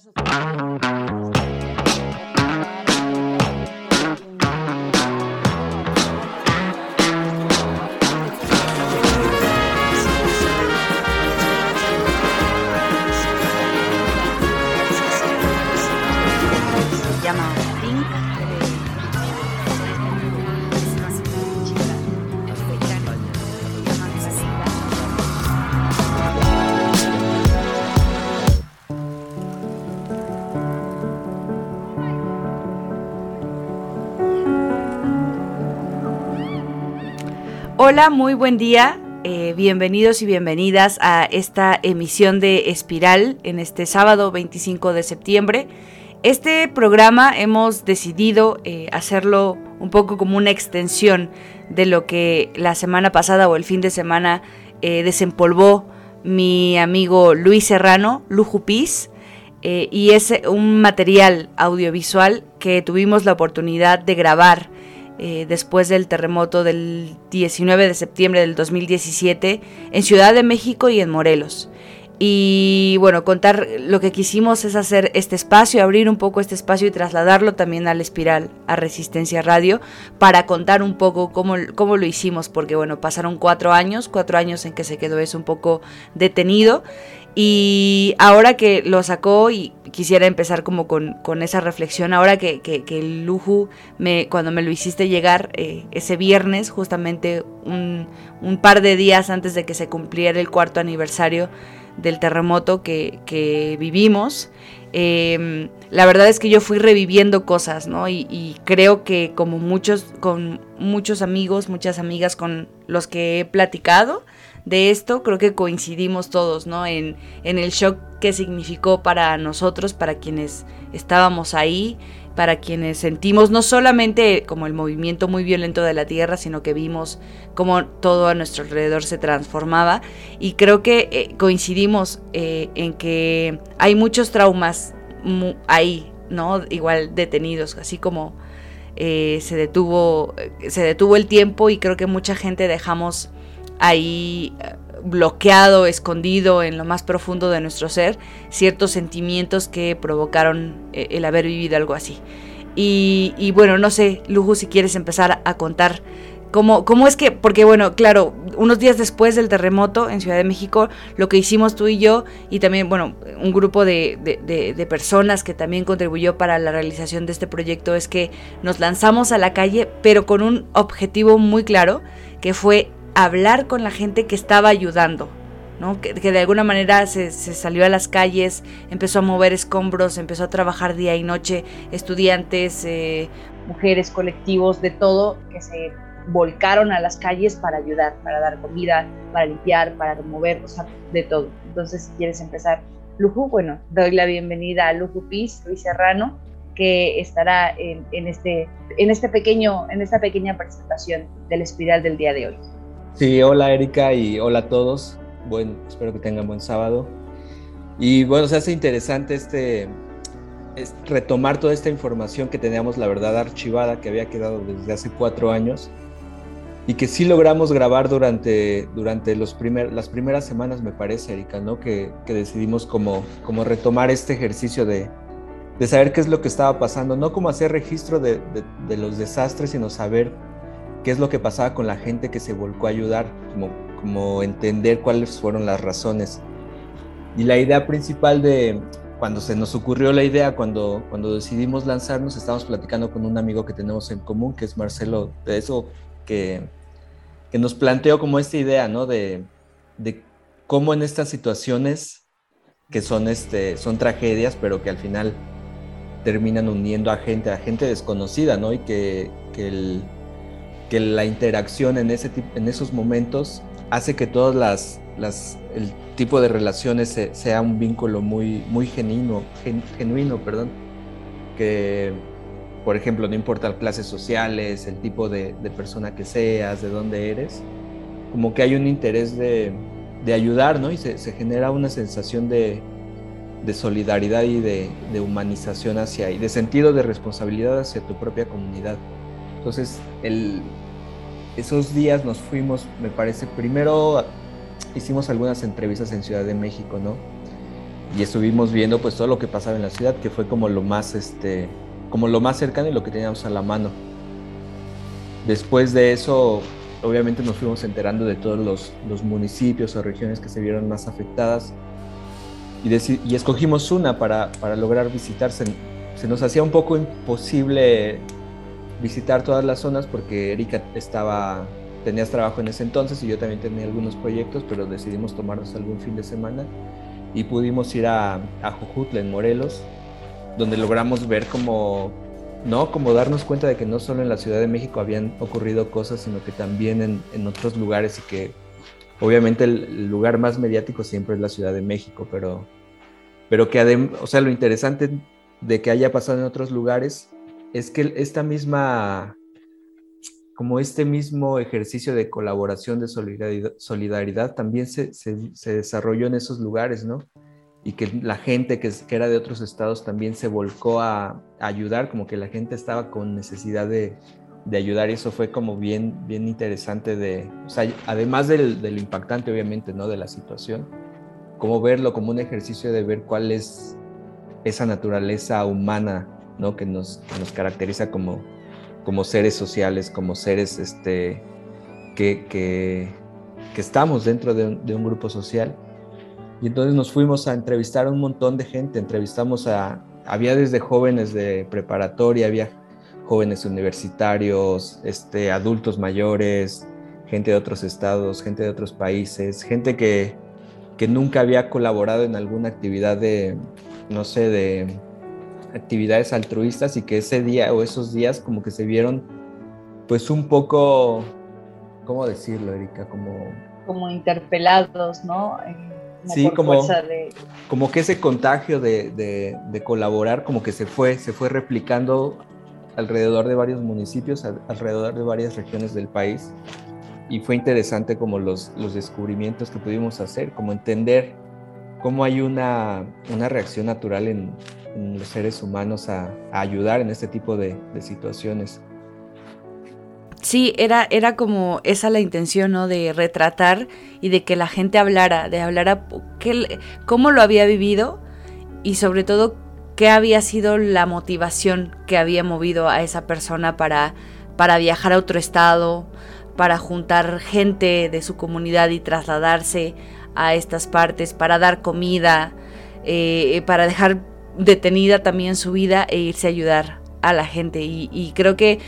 Hola, muy buen día, bienvenidos y bienvenidas a esta emisión de Espiral en este sábado 25 de septiembre. Este programa hemos decidido hacerlo un poco como una extensión de lo que la semana pasada o el fin de semana desempolvó mi amigo Luis Serrano, Lujupis, y es un material audiovisual que tuvimos la oportunidad de grabar después del terremoto del 19 de septiembre del 2017 en Ciudad de México y en Morelos. Y bueno, contar lo que quisimos es hacer este espacio, abrir un poco este espacio y trasladarlo también al Espiral, a Resistencia Radio, para contar un poco cómo lo hicimos, porque bueno, pasaron 4 años en que se quedó eso un poco detenido. Y ahora que lo sacó, y quisiera empezar como con esa reflexión, ahora que el Luju, cuando me lo hiciste llegar ese viernes, justamente un par de días antes de que se cumpliera el 4º aniversario del terremoto que vivimos, la verdad es que yo fui reviviendo cosas, ¿no? Y creo que con muchos amigos, muchas amigas con los que he platicado de esto, creo que coincidimos todos, ¿no? En el shock que significó para nosotros, para quienes estábamos ahí, para quienes sentimos no solamente como el movimiento muy violento de la tierra, sino que vimos cómo todo a nuestro alrededor se transformaba. Y creo que coincidimos en que hay muchos traumas ahí, ¿no? Igual detenidos, así como se detuvo el tiempo, y creo que mucha gente dejamos ahí bloqueado, escondido en lo más profundo de nuestro ser, ciertos sentimientos que provocaron el haber vivido algo así. Y bueno, no sé, Luju, si quieres empezar a contar cómo es que, porque bueno, claro, unos días después del terremoto en Ciudad de México, lo que hicimos tú y yo, y también, bueno, un grupo de personas que también contribuyó para la realización de este proyecto, es que nos lanzamos a la calle, pero con un objetivo muy claro, que fue hablar con la gente que estaba ayudando, ¿no? Que de alguna manera se salió a las calles, empezó a mover escombros, empezó a trabajar día y noche, estudiantes, mujeres, colectivos, de todo, que se volcaron a las calles para ayudar, para dar comida, para limpiar, para remover, o sea, de todo. Entonces, si quieres empezar, Luju, bueno, doy la bienvenida a Lujupis, Luis Serrano, que estará en esta pequeña presentación del Espiral del día de hoy. Sí, hola Erika y hola a todos. Bueno, espero que tengan buen sábado. Y bueno, se hace interesante retomar toda esta información que teníamos, la verdad, archivada, que había quedado desde hace 4 años y que sí logramos grabar durante las primeras semanas, me parece, Erika, ¿no? Que decidimos como retomar este ejercicio de saber qué es lo que estaba pasando, no como hacer registro de los desastres, sino saber qué es lo que pasaba con la gente que se volcó a ayudar, como entender cuáles fueron las razones. Y la idea principal cuando se nos ocurrió la idea, cuando decidimos lanzarnos, estábamos platicando con un amigo que tenemos en común, que es Marcelo, de eso que nos planteó como esta idea, ¿no? De cómo en estas situaciones que son tragedias, pero que al final terminan uniendo a gente desconocida, ¿no? Y que la interacción en esos momentos hace que todas el tipo de relaciones sea un vínculo muy, muy genuino, que, por ejemplo, no importa clases sociales, el tipo de persona que seas, de dónde eres, como que hay un interés de ayudar, ¿no? Y se genera una sensación de solidaridad y de humanización y de sentido de responsabilidad hacia tu propia comunidad. Entonces, esos días nos fuimos, me parece, primero hicimos algunas entrevistas en Ciudad de México, ¿no? y estuvimos viendo pues todo lo que pasaba en la ciudad, que fue como como lo más cercano y lo que teníamos a la mano. Después de eso, obviamente nos fuimos enterando de todos los municipios o regiones que se vieron más afectadas y escogimos una para lograr visitar. Se nos hacía un poco imposible visitar todas las zonas porque Erika tenías trabajo en ese entonces y yo también tenía algunos proyectos, pero decidimos tomarnos algún fin de semana y pudimos ir a Jojutla, en Morelos, donde logramos ver como darnos cuenta de que no solo en la Ciudad de México habían ocurrido cosas, sino que también en otros lugares, y que obviamente el lugar más mediático siempre es la Ciudad de México, pero que o sea, lo interesante de que haya pasado en otros lugares es que este mismo ejercicio de colaboración, de solidaridad también se desarrolló en esos lugares, ¿no? Y que la gente que era de otros estados también se volcó a ayudar, como que la gente estaba con necesidad de ayudar, y eso fue como bien interesante o sea, además del impactante, obviamente, ¿no? De la situación, como verlo como un ejercicio de ver cuál es esa naturaleza humana, ¿no? Que nos caracteriza como seres sociales, como seres que estamos dentro de un grupo social. Y entonces nos fuimos a entrevistar a un montón de gente. Había desde jóvenes de preparatoria, había jóvenes universitarios, adultos mayores, gente de otros estados, gente de otros países, gente que nunca había colaborado en alguna actividad de actividades altruistas, y que ese día o esos días como que se vieron pues un poco, ¿cómo decirlo, Erika? Como interpelados, ¿no? Sí, como que ese contagio de colaborar como que se fue replicando alrededor de varios municipios, alrededor de varias regiones del país, y fue interesante como los descubrimientos que pudimos hacer, como entender cómo hay una reacción natural en los seres humanos a ayudar en este tipo de situaciones. Sí, era como esa la intención, ¿no? De retratar y de que la gente hablara cómo lo había vivido, y sobre todo qué había sido la motivación que había movido a esa persona para viajar a otro estado, para juntar gente de su comunidad y trasladarse a estas partes, para dar comida, para dejar detenida también su vida e irse a ayudar a la gente. Y creo que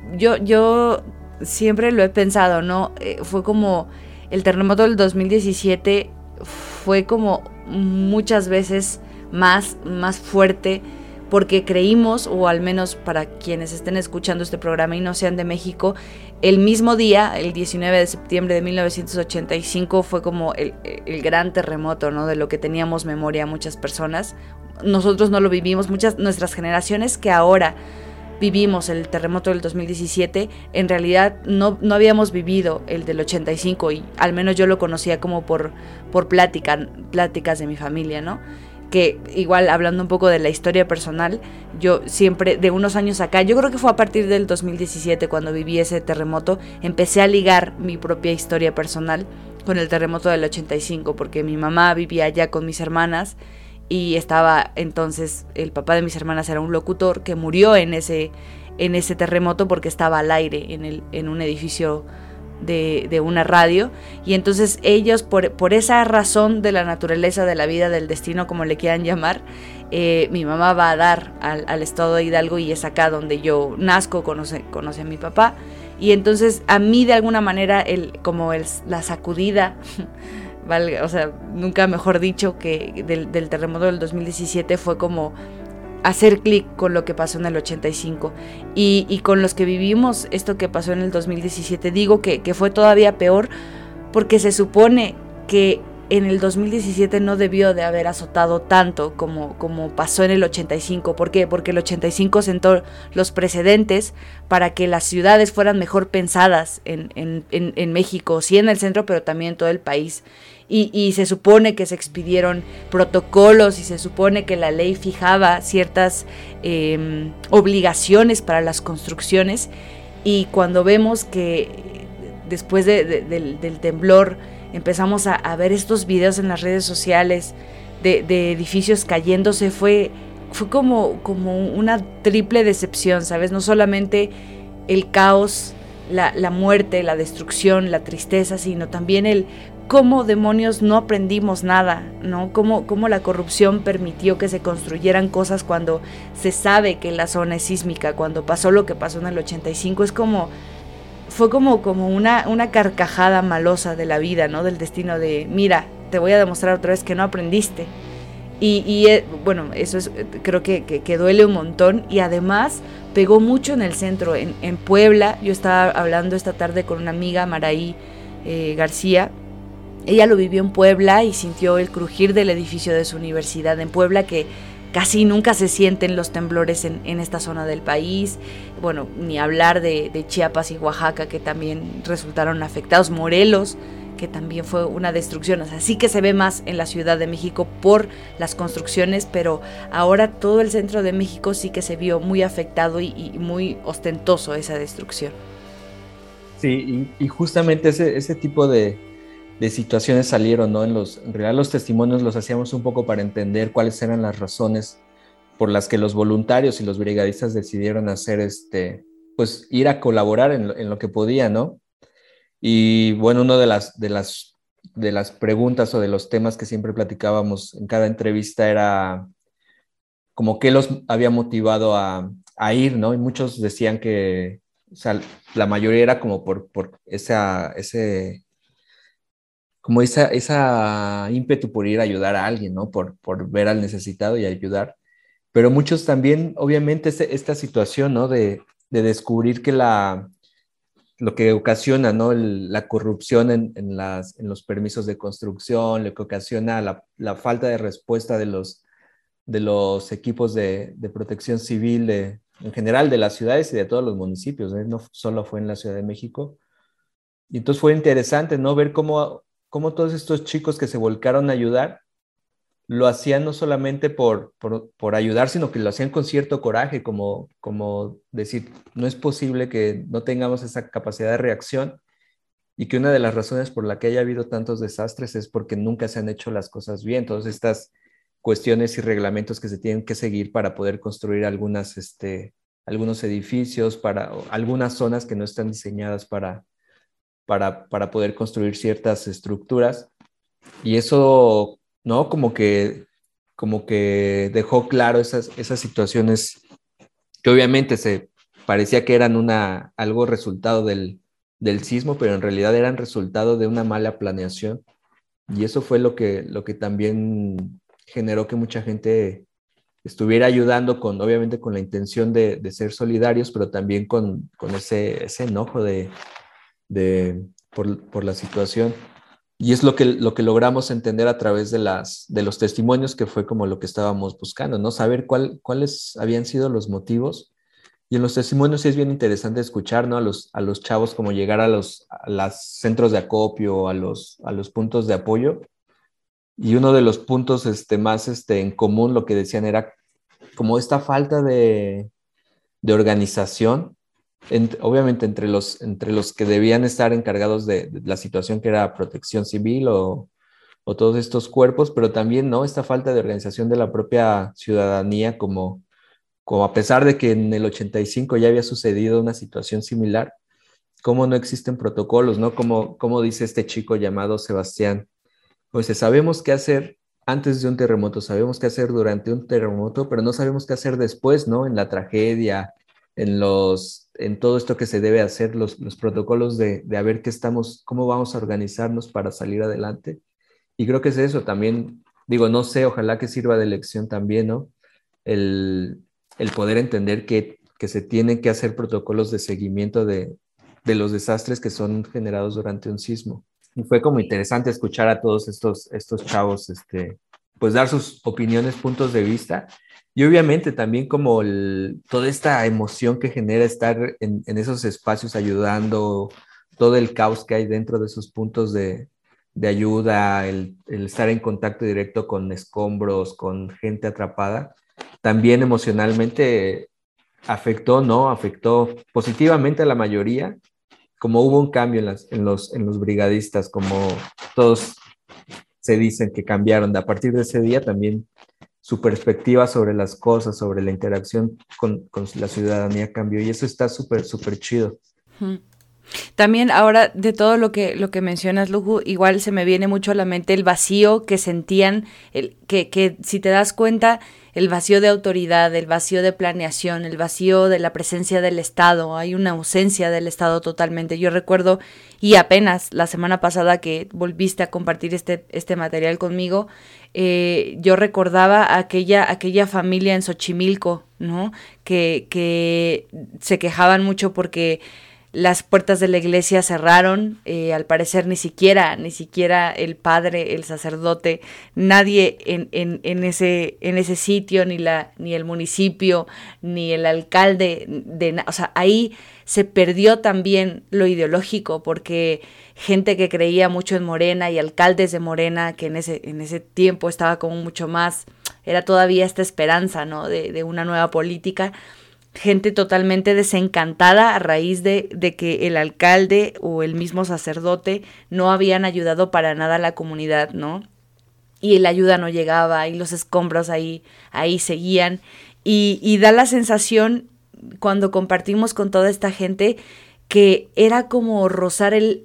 yo siempre lo he pensado, ¿no? Fue como el terremoto del 2017 fue como muchas veces más fuerte, porque creímos, o al menos para quienes estén escuchando este programa y no sean de México, el mismo día, el 19 de septiembre de 1985, fue como el gran terremoto, ¿no? De lo que teníamos memoria muchas personas. Nosotros no lo vivimos, nuestras generaciones que ahora vivimos el terremoto del 2017, en realidad no habíamos vivido el del 85, y al menos yo lo conocía como por pláticas de mi familia, ¿no? Que igual, hablando un poco de la historia personal, yo siempre, de unos años acá, yo creo que fue a partir del 2017 cuando viví ese terremoto, empecé a ligar mi propia historia personal con el terremoto del 85, porque mi mamá vivía allá con mis hermanas, y estaba entonces, el papá de mis hermanas era un locutor que murió en ese terremoto porque estaba al aire en un edificio de una radio, y entonces ellos por esa razón de la naturaleza, de la vida, del destino, como le quieran llamar, mi mamá va a dar al estado de Hidalgo, y es acá donde yo nazco, conoce a mi papá, y entonces a mí de alguna manera la sacudida o sea, nunca mejor dicho, que del terremoto del 2017 fue como hacer clic con lo que pasó en el 85, y con los que vivimos esto que pasó en el 2017, digo que fue todavía peor, porque se supone que en el 2017 no debió de haber azotado tanto como pasó en el 85. ¿Por qué? Porque el 85 sentó los precedentes para que las ciudades fueran mejor pensadas en México, sí en el centro, pero también en todo el país. Y se supone que se expidieron protocolos, y se supone que la ley fijaba ciertas obligaciones para las construcciones, y cuando vemos que después del temblor empezamos a ver estos videos en las redes sociales de edificios cayéndose fue como una triple decepción, ¿sabes? No solamente el caos, la muerte, la destrucción, la tristeza, sino también el cómo demonios no aprendimos nada, ¿no? Cómo la corrupción permitió que se construyeran cosas cuando se sabe que la zona es sísmica, cuando pasó lo que pasó en el 85, fue como una carcajada malosa de la vida, ¿no? Del destino de, mira, te voy a demostrar otra vez que no aprendiste. Bueno, eso creo que duele un montón, y además pegó mucho en el centro, en Puebla. Yo estaba hablando esta tarde con una amiga, Maraí García. Ella lo vivió en Puebla y sintió el crujir del edificio de su universidad en Puebla, que casi nunca se sienten los temblores en esta zona del país. Bueno, ni hablar de Chiapas y Oaxaca, que también resultaron afectados. Morelos, que también fue una destrucción. O sea, sí que se ve más en la Ciudad de México por las construcciones, pero ahora todo el centro de México sí que se vio muy afectado y muy ostentoso esa destrucción. Sí, y justamente ese tipo de situaciones salieron, ¿no? En realidad los testimonios los hacíamos un poco para entender cuáles eran las razones por las que los voluntarios y los brigadistas decidieron hacer pues ir a colaborar en lo que podían, ¿no? Y bueno, una de las preguntas o de los temas que siempre platicábamos en cada entrevista era como qué los había motivado a ir, ¿no? Y muchos decían que, o sea, la mayoría era como por esa ímpetu por ir a ayudar a alguien, ¿no? Por ver al necesitado y ayudar. Pero muchos también, obviamente, esta situación, ¿no? De descubrir que lo que ocasiona, ¿no? La corrupción en los permisos de construcción, lo que ocasiona la falta de respuesta de los equipos de protección civil en general de las ciudades y de todos los municipios, ¿eh? No solo fue en la Ciudad de México. Y entonces fue interesante, ¿no? Ver cómo todos estos chicos que se volcaron a ayudar lo hacían no solamente por ayudar, sino que lo hacían con cierto coraje, como decir, no es posible que no tengamos esa capacidad de reacción, y que una de las razones por la que haya habido tantos desastres es porque nunca se han hecho las cosas bien. Todas estas cuestiones y reglamentos que se tienen que seguir para poder construir algunos edificios, o algunas zonas que no están diseñadas para poder construir ciertas estructuras. Y eso, ¿no? Como que dejó claro esas situaciones que obviamente se parecía que eran algo resultado del sismo, pero en realidad eran resultado de una mala planeación. Y eso fue lo que también generó que mucha gente estuviera ayudando obviamente con la intención de ser solidarios, pero también con ese enojo por la situación. Y es lo que logramos entender a través de los testimonios, que fue como lo que estábamos buscando, ¿no? Saber cuáles habían sido los motivos. Y en los testimonios sí es bien interesante escuchar, ¿no? A los chavos, como llegar a los centros de acopio, a los puntos de apoyo. Y uno de los puntos más en común, lo que decían era como esta falta de organización, obviamente entre los que debían estar encargados de la situación, que era protección civil o todos estos cuerpos, pero también, ¿no? Esta falta de organización de la propia ciudadanía, como a pesar de que en el 85 ya había sucedido una situación similar, cómo no existen protocolos, ¿no? Como dice este chico llamado Sebastián, pues sabemos qué hacer antes de un terremoto, sabemos qué hacer durante un terremoto, pero no sabemos qué hacer después, ¿no? En la tragedia, en todo esto que se debe hacer, los protocolos de a ver cómo vamos a organizarnos para salir adelante. Y creo que es eso también, digo, no sé, ojalá que sirva de lección también, ¿no? El poder entender que se tienen que hacer protocolos de seguimiento de los desastres que son generados durante un sismo. Y fue como interesante escuchar a todos estos chavos, pues dar sus opiniones, puntos de vista, y obviamente también como toda esta emoción que genera estar en esos espacios ayudando, todo el caos que hay dentro de esos puntos de ayuda, el estar en contacto directo con escombros, con gente atrapada, también emocionalmente afectó, ¿no? Afectó positivamente a la mayoría, como hubo un cambio en los brigadistas, como todos se dicen que cambiaron. A partir de ese día también su perspectiva sobre las cosas, sobre la interacción con la ciudadanía cambió y eso está súper, súper chido. También ahora de todo lo que mencionas, Luju, igual se me viene mucho a la mente el vacío que sentían, que si te das cuenta, el vacío de autoridad, el vacío de planeación, el vacío de la presencia del Estado, hay una ausencia del Estado totalmente. Yo recuerdo, y apenas la semana pasada que volviste a compartir este material conmigo, yo recordaba aquella familia en Xochimilco, ¿no? Que se quejaban mucho porque las puertas de la iglesia cerraron, al parecer ni siquiera el padre, el sacerdote, nadie en ese sitio, ni el municipio, ni el alcalde, o sea, ahí se perdió también lo ideológico, porque gente que creía mucho en Morena y alcaldes de Morena, que en ese tiempo estaba como mucho más, era todavía esta esperanza, ¿no? de una nueva política, gente totalmente desencantada a raíz de que el alcalde o el mismo sacerdote no habían ayudado para nada a la comunidad, ¿no? Y la ayuda no llegaba y los escombros ahí seguían. Y da la sensación, cuando compartimos con toda esta gente, que era como rozar el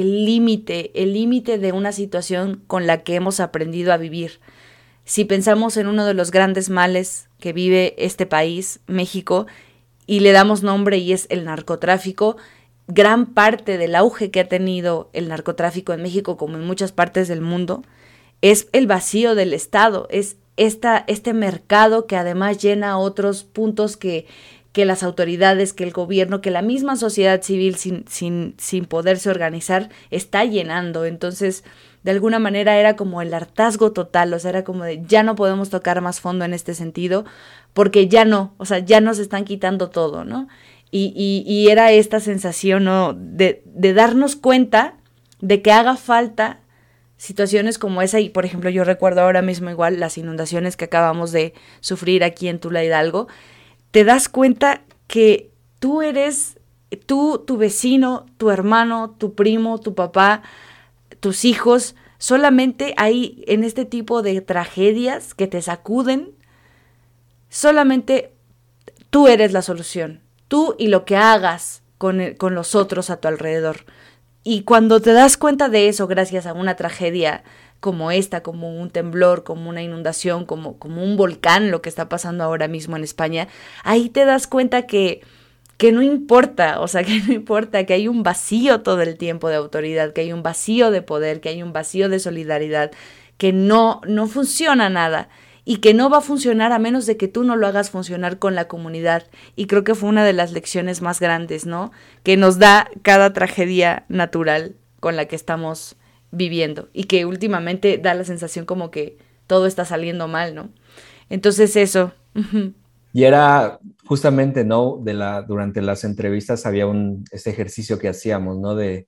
límite de una situación con la que hemos aprendido a vivir. Si pensamos en uno de los grandes males que vive este país, México, y le damos nombre y es el narcotráfico, gran parte del auge que ha tenido el narcotráfico en México, como en muchas partes del mundo, es el vacío del Estado, es este mercado que además llena otros puntos que las autoridades, que el gobierno, que la misma sociedad civil sin poderse organizar está llenando. Entonces, de alguna manera era como el hartazgo total, o sea, era como de ya no podemos tocar más fondo en este sentido, porque ya no, o sea, ya nos están quitando todo, ¿no? Y era esta sensación, ¿no? de darnos cuenta de que haga falta situaciones como esa, y por ejemplo yo recuerdo ahora mismo igual las inundaciones que acabamos de sufrir aquí en Tula Hidalgo. Te das cuenta que tú eres, tu vecino, tu hermano, tu primo, tu papá, tus hijos, solamente hay en este tipo de tragedias que te sacuden, solamente tú eres la solución, tú y lo que hagas con los otros a tu alrededor. Y cuando te das cuenta de eso gracias a una tragedia como esta, como un temblor, como una inundación, como un volcán, lo que está pasando ahora mismo en España, ahí te das cuenta que no importa, o sea, que no importa, que hay un vacío todo el tiempo de autoridad, que hay un vacío de poder, que hay un vacío de solidaridad, que no funciona nada y que no va a funcionar a menos de que tú no lo hagas funcionar con la comunidad. Y creo que fue una de las lecciones más grandes, ¿no? Que nos da cada tragedia natural con la que estamos viviendo y que últimamente da la sensación como que todo está saliendo mal, ¿no? Entonces eso. Y era justamente, ¿no? Durante las entrevistas había este ejercicio que hacíamos, ¿no? De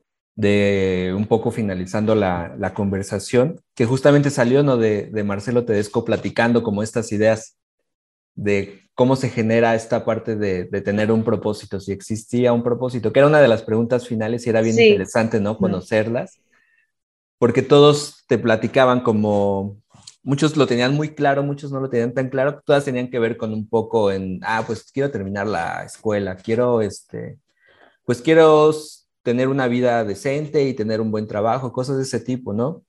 un poco finalizando la conversación, que justamente salió, ¿no? De Marcelo Tedesco platicando como estas ideas de cómo se genera esta parte de tener un propósito, si existía un propósito, que era una de las preguntas finales y era bien interesante, ¿no? Conocerlas, porque todos te platicaban como, muchos lo tenían muy claro, muchos no lo tenían tan claro, todas tenían que ver con un poco pues quiero terminar la escuela, pues quiero tener una vida decente y tener un buen trabajo, cosas de ese tipo, ¿no?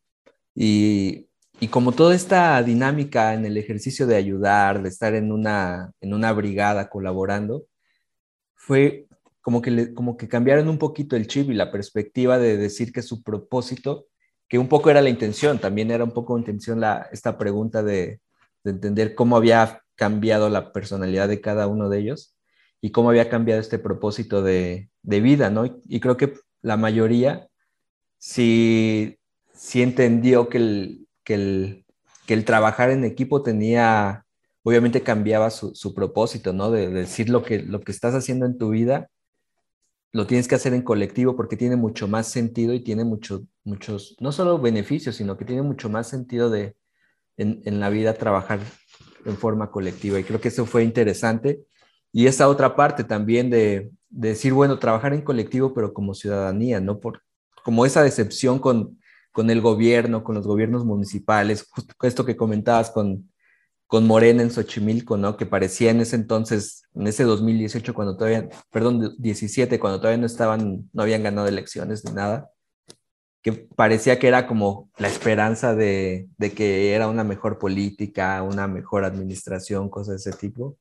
Y como toda esta dinámica en el ejercicio de ayudar, de estar en una brigada colaborando, fue como que cambiaron un poquito el chip y la perspectiva de decir que su propósito, que un poco era la intención, también era un poco intención esta pregunta de entender cómo había cambiado la personalidad de cada uno de ellos y cómo había cambiado este propósito de vida, ¿no? Y creo que la mayoría sí entendió que el trabajar en equipo obviamente cambiaba su propósito, ¿no? De decir lo que estás haciendo en tu vida, lo tienes que hacer en colectivo porque tiene mucho más sentido y tiene muchos, no solo beneficios, sino que tiene mucho más sentido en la vida trabajar en forma colectiva. Y creo que eso fue interesante. Y esa otra parte también de decir, bueno, trabajar en colectivo, pero como ciudadanía, ¿no? Como esa decepción con con el gobierno, con los gobiernos municipales, justo esto que comentabas con Morena en Xochimilco, ¿no? Que parecía en ese entonces, en ese 2018, cuando todavía, perdón, 17, cuando todavía no habían ganado elecciones ni nada, que parecía que era como la esperanza de que era una mejor política, una mejor administración, cosas de ese tipo.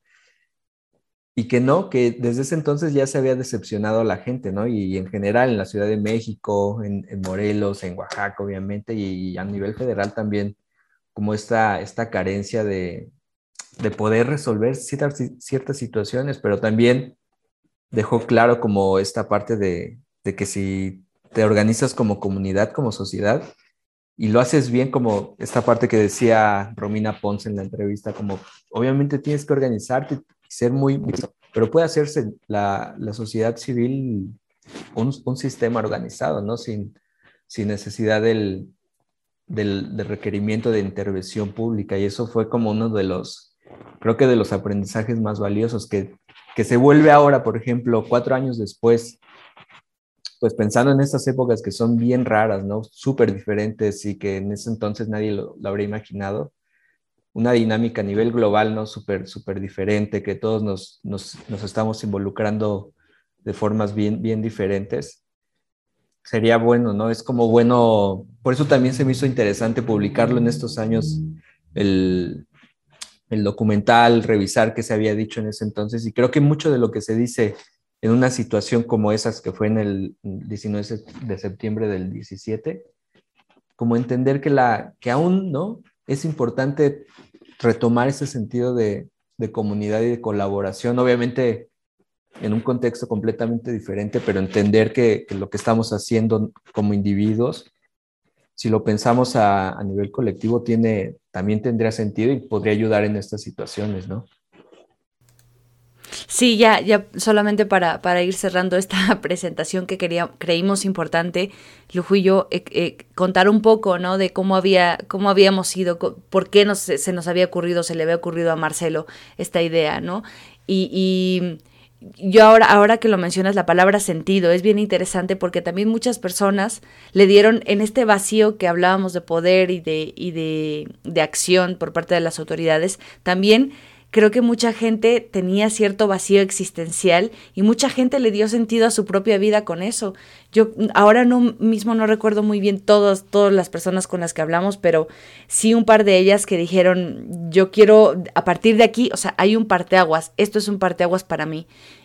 Y que no, que desde ese entonces ya se había decepcionado a la gente, ¿no? Y en general en la Ciudad de México, en Morelos, en Oaxaca, obviamente, y a nivel federal también, como esta carencia de poder resolver ciertas situaciones, pero también dejó claro como esta parte de que si te organizas como comunidad, como sociedad, y lo haces bien, como esta parte que decía Romina Pons en la entrevista, como obviamente tienes que organizarte y ser pero puede hacerse la sociedad civil un sistema organizado, ¿no? Sin necesidad del requerimiento de intervención pública. Y eso fue como uno creo que de los aprendizajes más valiosos que se vuelve ahora, por ejemplo, 4 años después, pues pensando en estas épocas que son bien raras, ¿no? Súper diferentes y que en ese entonces nadie lo habría imaginado. Una dinámica a nivel global, ¿no? Súper diferente, que todos nos estamos involucrando de formas bien diferentes. Sería bueno, ¿no? Es como bueno, por eso también se me hizo interesante publicarlo en estos años, el, el documental, revisar qué se había dicho en ese entonces, y creo que mucho de lo que se dice en una situación como esas que fue en el 19 de septiembre del 17, como entender que aún, ¿no? Es importante retomar ese sentido de comunidad y de colaboración, obviamente en un contexto completamente diferente, pero entender que lo que estamos haciendo como individuos, si lo pensamos a nivel colectivo, también tendría sentido y podría ayudar en estas situaciones, ¿no? Sí, ya solamente para ir cerrando esta presentación que creímos importante, Lujo y yo, contar un poco, ¿no? De cómo habíamos sido, por qué se nos había ocurrido, se le había ocurrido a Marcelo esta idea, ¿no? Y yo ahora que lo mencionas, la palabra sentido es bien interesante porque también muchas personas le dieron en este vacío que hablábamos de poder y de acción por parte de las autoridades, también creo que mucha gente tenía cierto vacío existencial y mucha gente le dio sentido a su propia vida con eso. Yo ahora mismo no recuerdo muy bien todas las personas con las que hablamos, pero sí un par de ellas que dijeron, yo quiero, a partir de aquí, o sea, hay un parteaguas, esto es un parteaguas para mí.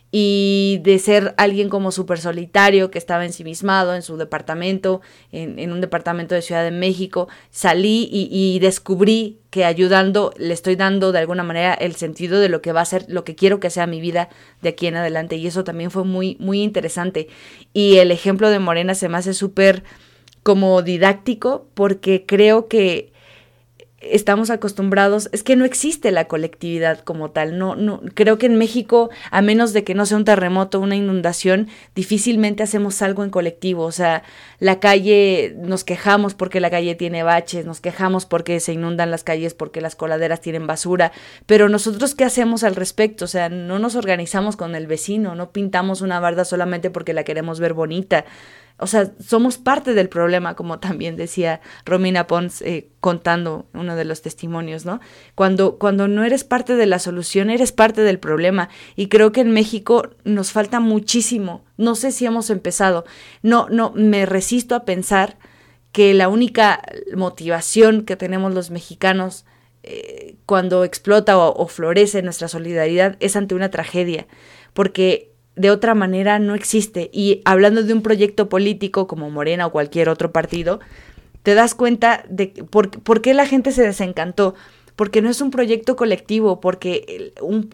Y de ser alguien como súper solitario, que estaba ensimismado en su departamento, en un departamento de Ciudad de México, salí y descubrí que ayudando le estoy dando de alguna manera el sentido de lo que va a ser, lo que quiero que sea mi vida de aquí en adelante, y eso también fue muy, muy interesante. Y el ejemplo de Morena se me hace súper como didáctico, porque creo que estamos acostumbrados, es que no existe la colectividad como tal, no, creo que en México, a menos de que no sea un terremoto, una inundación, difícilmente hacemos algo en colectivo, o sea, la calle, nos quejamos porque la calle tiene baches, nos quejamos porque se inundan las calles, porque las coladeras tienen basura, pero nosotros, ¿qué hacemos al respecto? O sea, no nos organizamos con el vecino, no pintamos una barda solamente porque la queremos ver bonita. O sea, somos parte del problema, como también decía Romina Pons contando uno de los testimonios, ¿no? Cuando no eres parte de la solución, eres parte del problema. Y creo que en México nos falta muchísimo. No sé si hemos empezado. No, me resisto a pensar que la única motivación que tenemos los mexicanos cuando explota o florece nuestra solidaridad es ante una tragedia. Porque de otra manera no existe. Y hablando de un proyecto político como Morena o cualquier otro partido, te das cuenta de por qué la gente se desencantó. Porque no es un proyecto colectivo, porque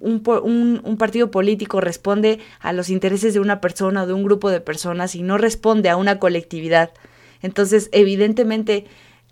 un partido político responde a los intereses de una persona o de un grupo de personas y no responde a una colectividad. Entonces, evidentemente,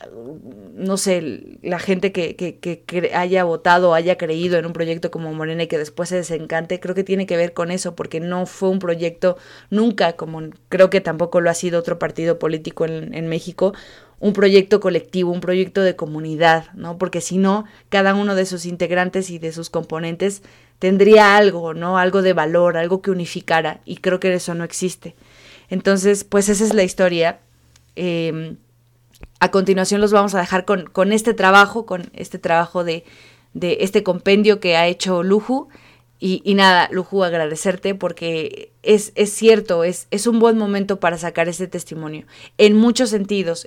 no sé, la gente que haya votado o haya creído en un proyecto como Morena y que después se desencante, creo que tiene que ver con eso, porque no fue un proyecto nunca, como creo que tampoco lo ha sido otro partido político en México, un proyecto colectivo, un proyecto de comunidad, ¿no? Porque si no, cada uno de sus integrantes y de sus componentes tendría algo, ¿no? Algo de valor, algo que unificara, y creo que eso no existe. Entonces, pues esa es la historia. A continuación los vamos a dejar con este trabajo de este compendio que ha hecho Luju. Y nada, Luju, agradecerte porque es cierto, es un buen momento para sacar este testimonio. En muchos sentidos.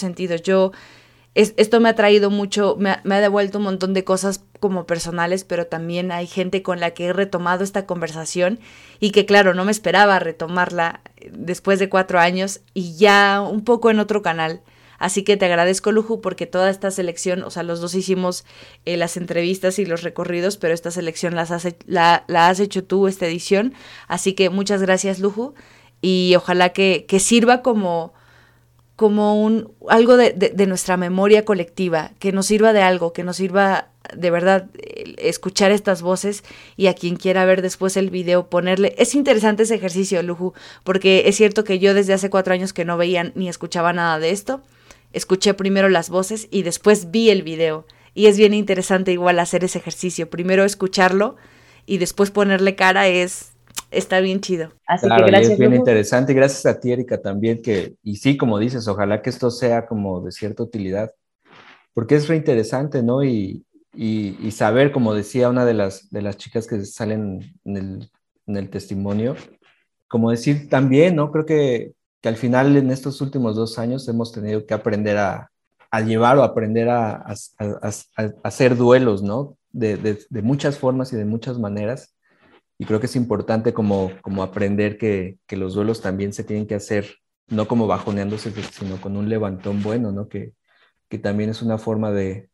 Esto me ha traído mucho, me ha devuelto un montón de cosas como personales, pero también hay gente con la que he retomado esta conversación y que claro, no me esperaba retomarla después de 4 años y ya un poco en otro canal. Así que te agradezco, Luju, porque toda esta selección, o sea, los dos hicimos las entrevistas y los recorridos, pero esta selección la has hecho tú, esta edición. Así que muchas gracias, Luju, y ojalá que sirva como algo de nuestra memoria colectiva, que nos sirva de algo, que nos sirva de verdad escuchar estas voces y a quien quiera ver después el video ponerle. Es interesante ese ejercicio, Luju, porque es cierto que yo desde hace 4 años que no veía ni escuchaba nada de esto, escuché primero las voces y después vi el video. Y es bien interesante igual hacer ese ejercicio. Primero escucharlo y después ponerle cara está bien chido. Así claro, que gracias. Y es bien interesante. Y gracias a ti, Erika, también y sí, como dices, ojalá que esto sea como de cierta utilidad. Porque es re interesante, ¿no? Y saber, como decía una de las chicas que salen en el testimonio, como decir también, ¿no? Creo que al final en estos últimos 2 años hemos tenido que aprender a llevar o aprender a hacer duelos, ¿no? De muchas formas y de muchas maneras. Y creo que es importante como aprender que los duelos también se tienen que hacer, no como bajoneándose, sino con un levantón bueno, ¿no? Que también es una forma de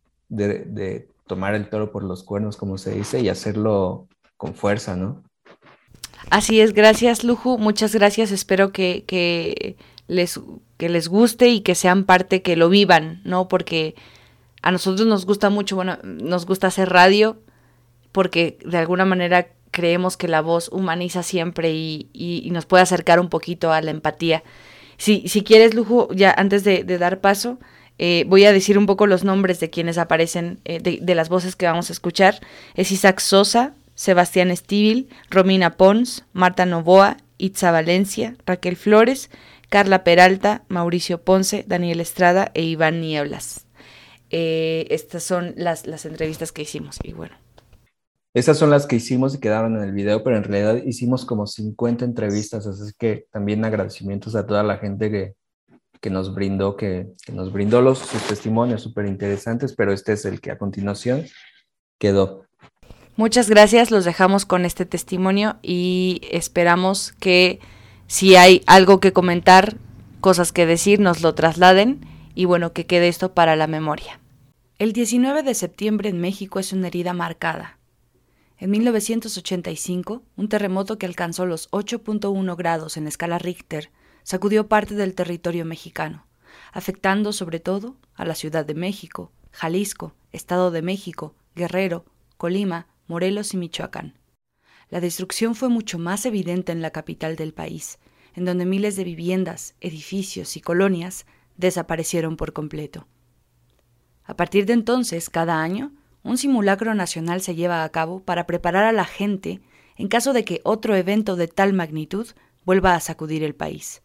tomar el toro por los cuernos, como se dice, y hacerlo con fuerza, ¿no? Así es, gracias, Luju, muchas gracias, espero que les guste y que sean parte, que lo vivan, ¿no? Porque a nosotros nos gusta mucho, nos gusta hacer radio, porque de alguna manera creemos que la voz humaniza siempre y nos puede acercar un poquito a la empatía. Si quieres, Luju, ya antes de dar paso, voy a decir un poco los nombres de quienes aparecen, de las voces que vamos a escuchar. Es Isaac Sosa, Sebastián Estíbil, Romina Pons, Marta Novoa, Itza Valencia, Raquel Flores, Carla Peralta, Mauricio Ponce, Daniel Estrada e Iván Nieblas. Estas son las entrevistas que hicimos y bueno. Esas son las que hicimos y quedaron en el video, pero en realidad hicimos como 50 entrevistas, así que también agradecimientos a toda la gente que nos brindó sus testimonios súper interesantes, pero este es el que a continuación quedó. Muchas gracias, los dejamos con este testimonio y esperamos que si hay algo que comentar, cosas que decir, nos lo trasladen y bueno, que quede esto para la memoria. El 19 de septiembre en México es una herida marcada. En 1985, un terremoto que alcanzó los 8.1 grados en escala Richter sacudió parte del territorio mexicano, afectando sobre todo a la Ciudad de México, Jalisco, Estado de México, Guerrero, Colima, Morelos y Michoacán. La destrucción fue mucho más evidente en la capital del país, en donde miles de viviendas, edificios y colonias desaparecieron por completo. A partir de entonces, cada año, un simulacro nacional se lleva a cabo para preparar a la gente en caso de que otro evento de tal magnitud vuelva a sacudir el país.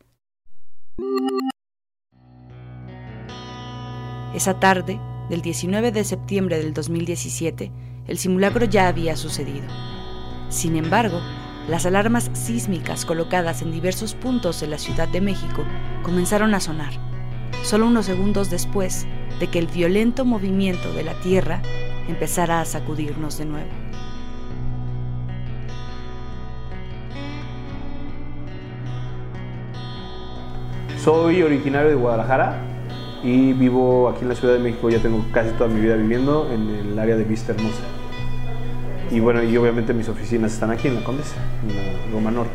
Esa tarde, del 19 de septiembre del 2017, el simulacro ya había sucedido. Sin embargo, las alarmas sísmicas colocadas en diversos puntos de la Ciudad de México comenzaron a sonar, solo unos segundos después de que el violento movimiento de la Tierra empezara a sacudirnos de nuevo. Soy originario de Guadalajara y vivo aquí en la Ciudad de México. Ya tengo casi toda mi vida viviendo en el área de Vista Hermosa. Y bueno, y obviamente mis oficinas están aquí en la Condesa, en la Roma Norte.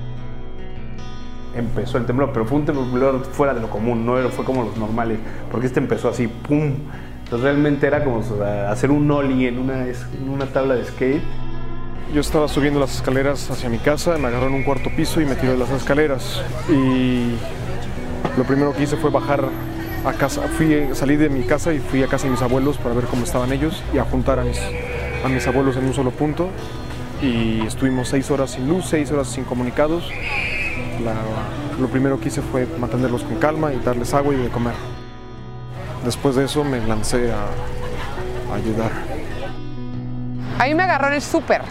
Empezó el temblor, pero fue un temblor fuera de lo común, no fue como los normales, porque empezó así, ¡pum! Entonces realmente era como hacer un ollie en una tabla de skate. Yo estaba subiendo las escaleras hacia mi casa, me agarró en un cuarto piso y me tiró de las escaleras. Y lo primero que hice fue bajar a casa. Salí de mi casa y fui a casa de mis abuelos para ver cómo estaban ellos y a juntar a mis abuelos en un solo punto. Y estuvimos 6 horas sin luz, 6 horas sin comunicados. Lo primero que hice fue mantenerlos con calma y darles agua y de comer. después de eso me lancé a ayudar. Ahí me agarró en el súper.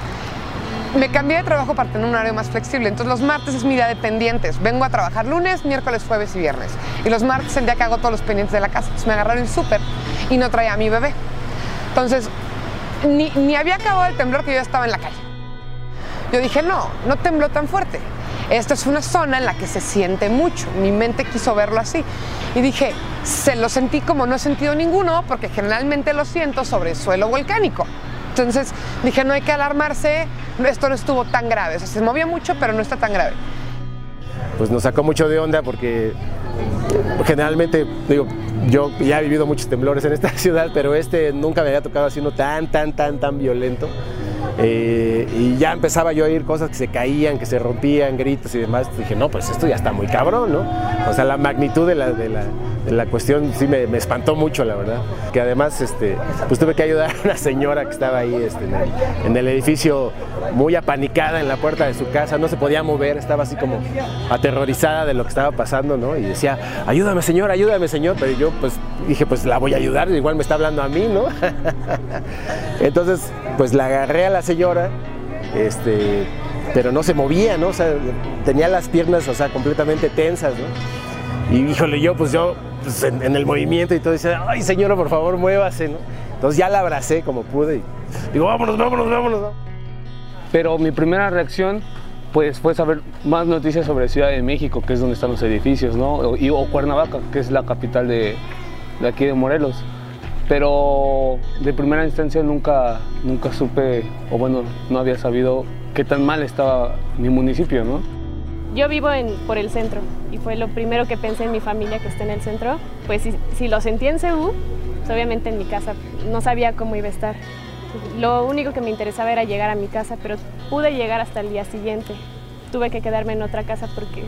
Me cambié de trabajo para tener un horario más flexible. Entonces los martes es mi día de pendientes. Vengo a trabajar lunes, miércoles, jueves y viernes. Y los martes es el día que hago todos los pendientes de la casa. Entonces me agarró en el súper y no traía a mi bebé. Entonces ni había acabado el temblor que yo ya estaba en la calle. Yo dije, no tembló tan fuerte. Esta es una zona en la que se siente mucho. Mi mente quiso verlo así. Y dije, se lo sentí como no he sentido ninguno, porque generalmente lo siento sobre suelo volcánico. Entonces dije, no hay que alarmarse, esto no estuvo tan grave. O sea, se movía mucho, pero no está tan grave. Pues nos sacó mucho de onda porque generalmente, digo, yo ya he vivido muchos temblores en esta ciudad, pero nunca me había tocado así uno tan violento. Y ya empezaba yo a oír cosas que se caían, que se rompían, gritos y demás. Dije, no, pues esto ya está muy cabrón, ¿no? O sea, la magnitud de la cuestión sí me espantó mucho, la verdad. Que además, pues tuve que ayudar a una señora que estaba ahí en el edificio, muy apanicada en la puerta de su casa. No se podía mover, estaba así como aterrorizada de lo que estaba pasando, ¿no? Y decía, ayúdame señor. Pero yo pues dije, pues la voy a ayudar, igual me está hablando a mí, ¿no? Entonces, pues la agarré a la señora, pero no se movía, ¿no? O sea, tenía las piernas, o sea, completamente tensas, ¿no? Y híjole, yo pues en el movimiento y todo, decía, ay señora, por favor, muévase, ¿no? Entonces ya la abracé como pude y digo, vámonos. Pero mi primera reacción, pues, fue saber más noticias sobre Ciudad de México, que es donde están los edificios, ¿no? O Cuernavaca, que es la capital de aquí de Morelos. Pero de primera instancia nunca supe, o bueno, no había sabido qué tan mal estaba mi municipio, ¿no? Yo vivo por el centro y fue lo primero que pensé en mi familia que está en el centro. Pues si lo sentí en CU, pues obviamente en mi casa no sabía cómo iba a estar. Lo único que me interesaba era llegar a mi casa, pero pude llegar hasta el día siguiente. Tuve que quedarme en otra casa porque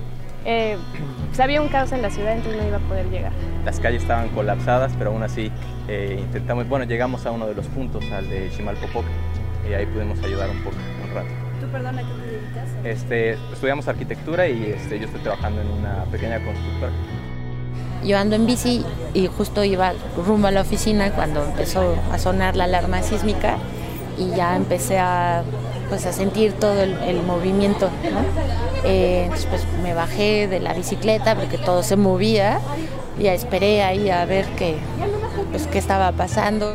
había un caos en la ciudad, entonces no iba a poder llegar. Las calles estaban colapsadas, pero aún así llegamos a uno de los puntos, al de Ximalpopoc, y ahí pudimos ayudar un rato. ¿Tú, perdón, a qué te dedicas? Estudiamos arquitectura y yo estoy trabajando en una pequeña constructora. Yo ando en bici y justo iba rumbo a la oficina cuando empezó a sonar la alarma sísmica y ya empecé a sentir todo el movimiento, ¿no? Entonces pues me bajé de la bicicleta porque todo se movía y esperé ahí a ver qué estaba pasando.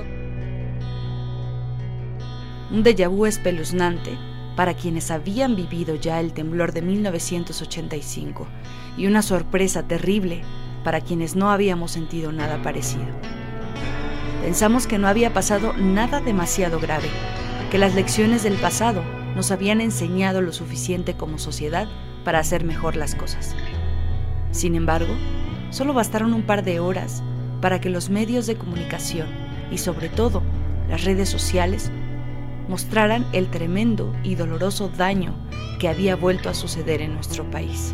Un déjà vu espeluznante para quienes habían vivido ya el temblor de 1985 y una sorpresa terrible para quienes no habíamos sentido nada parecido. Pensamos que no había pasado nada demasiado grave, que las lecciones del pasado nos habían enseñado lo suficiente como sociedad para hacer mejor las cosas. Sin embargo, solo bastaron un par de horas para que los medios de comunicación y sobre todo las redes sociales mostraran el tremendo y doloroso daño que había vuelto a suceder en nuestro país.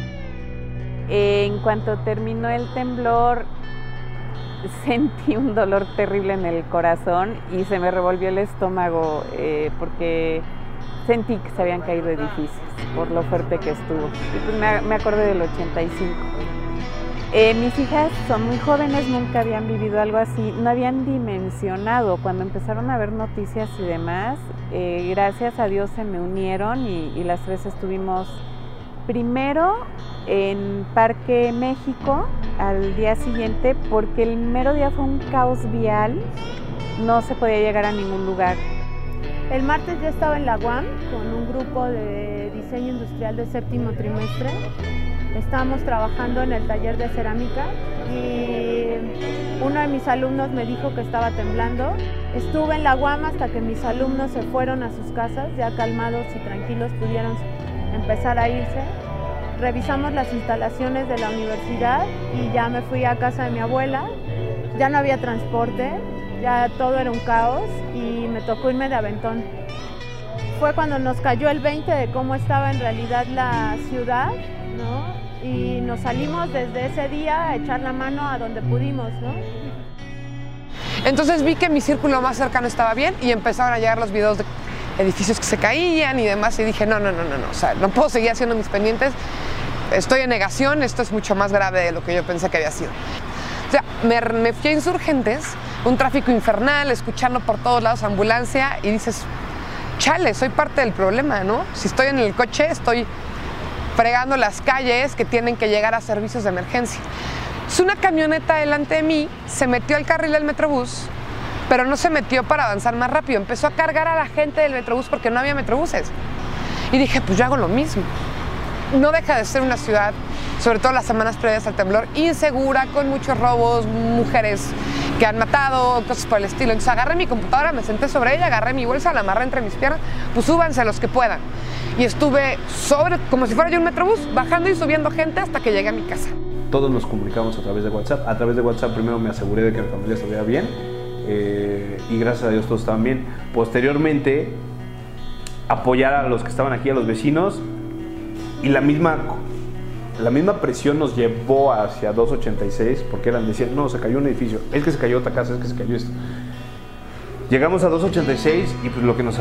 En cuanto terminó el temblor, sentí un dolor terrible en el corazón y se me revolvió el estómago porque sentí que se habían caído edificios por lo fuerte que estuvo. Y pues me acordé del 85. Mis hijas son muy jóvenes, nunca habían vivido algo así, no habían dimensionado. Cuando empezaron a ver noticias y demás, gracias a Dios se me unieron y las tres estuvimos primero en Parque México al día siguiente, porque el mero día fue un caos vial, no se podía llegar a ningún lugar. El martes yo estaba en la UAM con un grupo de diseño industrial de séptimo trimestre. Estábamos trabajando en el taller de cerámica y uno de mis alumnos me dijo que estaba temblando. Estuve en la UAM hasta que mis alumnos se fueron a sus casas, ya calmados y tranquilos pudieron empezar a irse. Revisamos las instalaciones de la universidad y ya me fui a casa de mi abuela. Ya no había transporte, ya todo era un caos y me tocó irme de aventón. Fue cuando nos cayó el 20 de cómo estaba en realidad la ciudad, ¿no? Y nos salimos desde ese día a echar la mano a donde pudimos, ¿no? Entonces vi que mi círculo más cercano estaba bien y empezaron a llegar los videos de edificios que se caían y demás y dije, no, o sea, no puedo seguir haciendo mis pendientes, estoy en negación, esto es mucho más grave de lo que yo pensé que había sido. O sea, me fui a Insurgentes, un tráfico infernal, escuchando por todos lados ambulancia y dices, chale, soy parte del problema, ¿no? Si estoy en el coche, estoy fregando las calles que tienen que llegar a servicios de emergencia. Es una camioneta delante de mí, se metió al carril del Metrobús, pero no se metió para avanzar más rápido. Empezó a cargar a la gente del Metrobús porque no había Metrobuses. Y dije, pues yo hago lo mismo. No deja de ser una ciudad, sobre todo las semanas previas al temblor, insegura, con muchos robos, mujeres que han matado, cosas por el estilo. Entonces agarré mi computadora, me senté sobre ella, agarré mi bolsa, la amarré entre mis piernas, pues súbanse los que puedan. Y estuve como si fuera yo un Metrobús, bajando y subiendo gente hasta que llegué a mi casa. Todos nos comunicamos a través de WhatsApp. A través de WhatsApp primero me aseguré de que mi familia estuviera bien y gracias a Dios todos estaban bien. Posteriormente, apoyar a los que estaban aquí, a los vecinos, y la misma presión nos llevó hacia 286 porque decían, no, se cayó un edificio, es que se cayó otra casa, es que se cayó esto. Llegamos a 286 y pues lo que pues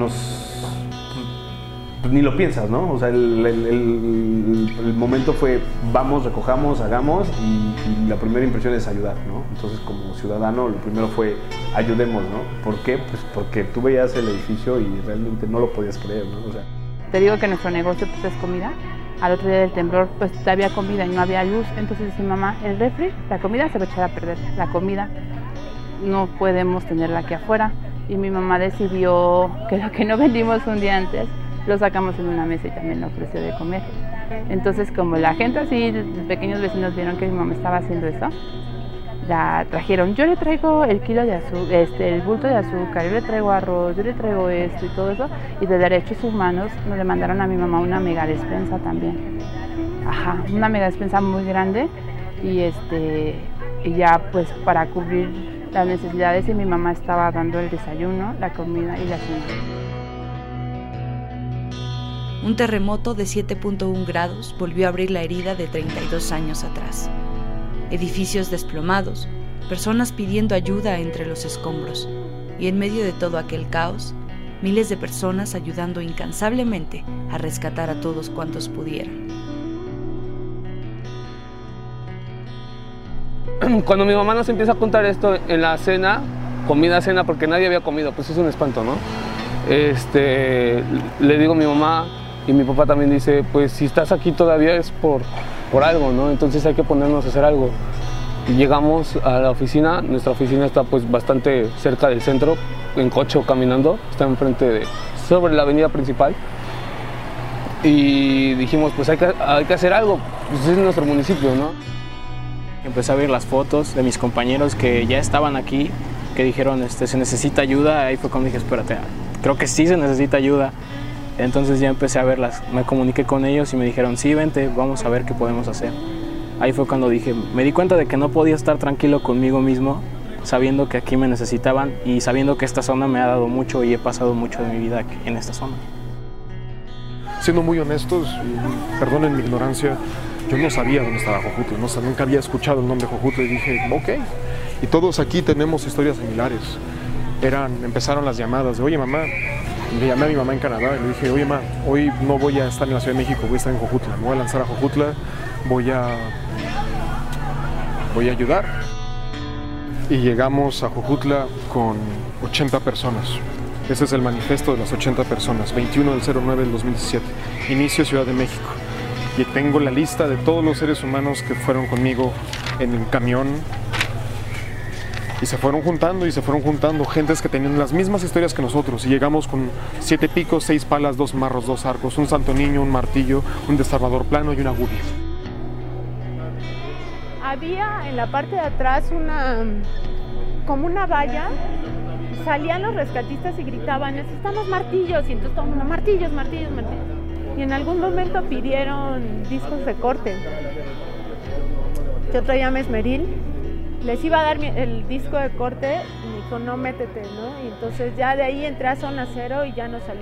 ni lo piensas, ¿no? O sea, el momento fue, vamos, recojamos, hagamos, y la primera impresión es ayudar, ¿no? Entonces, como ciudadano, lo primero fue, ayudemos, ¿no? ¿Por qué? Pues porque tú veías el edificio y realmente no lo podías creer, ¿no? O sea, te digo que nuestro negocio pues es comida. Al otro día del temblor pues había comida y no había luz, entonces dice mamá, el refri, la comida se va a echar a perder, la comida no podemos tenerla aquí afuera. Y mi mamá decidió que lo que no vendimos un día antes lo sacamos en una mesa y también lo ofreció de comer. Entonces, como la gente así, los pequeños vecinos vieron que mi mamá estaba haciendo eso, la trajeron. Yo le traigo el kilo de azúcar, el bulto de azúcar, yo le traigo arroz, yo le traigo esto y todo eso. Y de Derechos Humanos nos le mandaron a mi mamá una mega despensa también. Ajá, una mega despensa muy grande y ya pues para cubrir las necesidades, y mi mamá estaba dando el desayuno, la comida y la cena. Un terremoto de 7.1 grados volvió a abrir la herida de 32 años atrás. Edificios desplomados, personas pidiendo ayuda entre los escombros, y en medio de todo aquel caos, miles de personas ayudando incansablemente a rescatar a todos cuantos pudieran. Cuando mi mamá nos empieza a contar esto en la cena, cena, porque nadie había comido, pues es un espanto, ¿no? Le digo a mi mamá, y mi papá también dice, pues si estás aquí todavía es por algo, ¿no? Entonces hay que ponernos a hacer algo. Y llegamos a la oficina, nuestra oficina está pues bastante cerca del centro, en coche o caminando, está enfrente sobre la avenida principal. Y dijimos, pues hay que hacer algo, pues es nuestro municipio, ¿no? Empecé a ver las fotos de mis compañeros que ya estaban aquí, que dijeron, se necesita ayuda. Ahí fue cuando dije, espérate, creo que sí se necesita ayuda. Entonces ya empecé a verlas, me comuniqué con ellos y me dijeron, sí, vente, vamos a ver qué podemos hacer. Ahí fue cuando me di cuenta de que no podía estar tranquilo conmigo mismo, sabiendo que aquí me necesitaban y sabiendo que esta zona me ha dado mucho y he pasado mucho de mi vida en esta zona. Siendo muy honestos, perdonen mi ignorancia, yo no sabía dónde estaba Jojutla, nunca había escuchado el nombre Jojutla y dije, ok. Y todos aquí tenemos historias similares. Empezaron las llamadas de, oye mamá, le llamé a mi mamá en Canadá y le dije, oye mamá, hoy no voy a estar en la Ciudad de México, voy a estar en Jojutla, me voy a lanzar a Jojutla, voy a ayudar. Y llegamos a Jojutla con 80 personas. Ese es el manifiesto de las 80 personas, 21 del 09 del 2017, inicio Ciudad de México. Y tengo la lista de todos los seres humanos que fueron conmigo en el camión. Y se fueron juntando gentes que tenían las mismas historias que nosotros. Y llegamos con 7 picos, 6 palas, 2 marros, 2 arcos, un santo niño, un martillo, un desarmador plano y una guria. Había en la parte de atrás como una valla. Salían los rescatistas y gritaban, necesitamos martillos. Y entonces todo el mundo, martillos, martillos, martillos. Y en algún momento pidieron discos de corte. Yo traía mesmeril. Les iba a dar el disco de corte y me dijo, no, métete, ¿no? Y entonces ya de ahí entré a zona cero y ya no salí.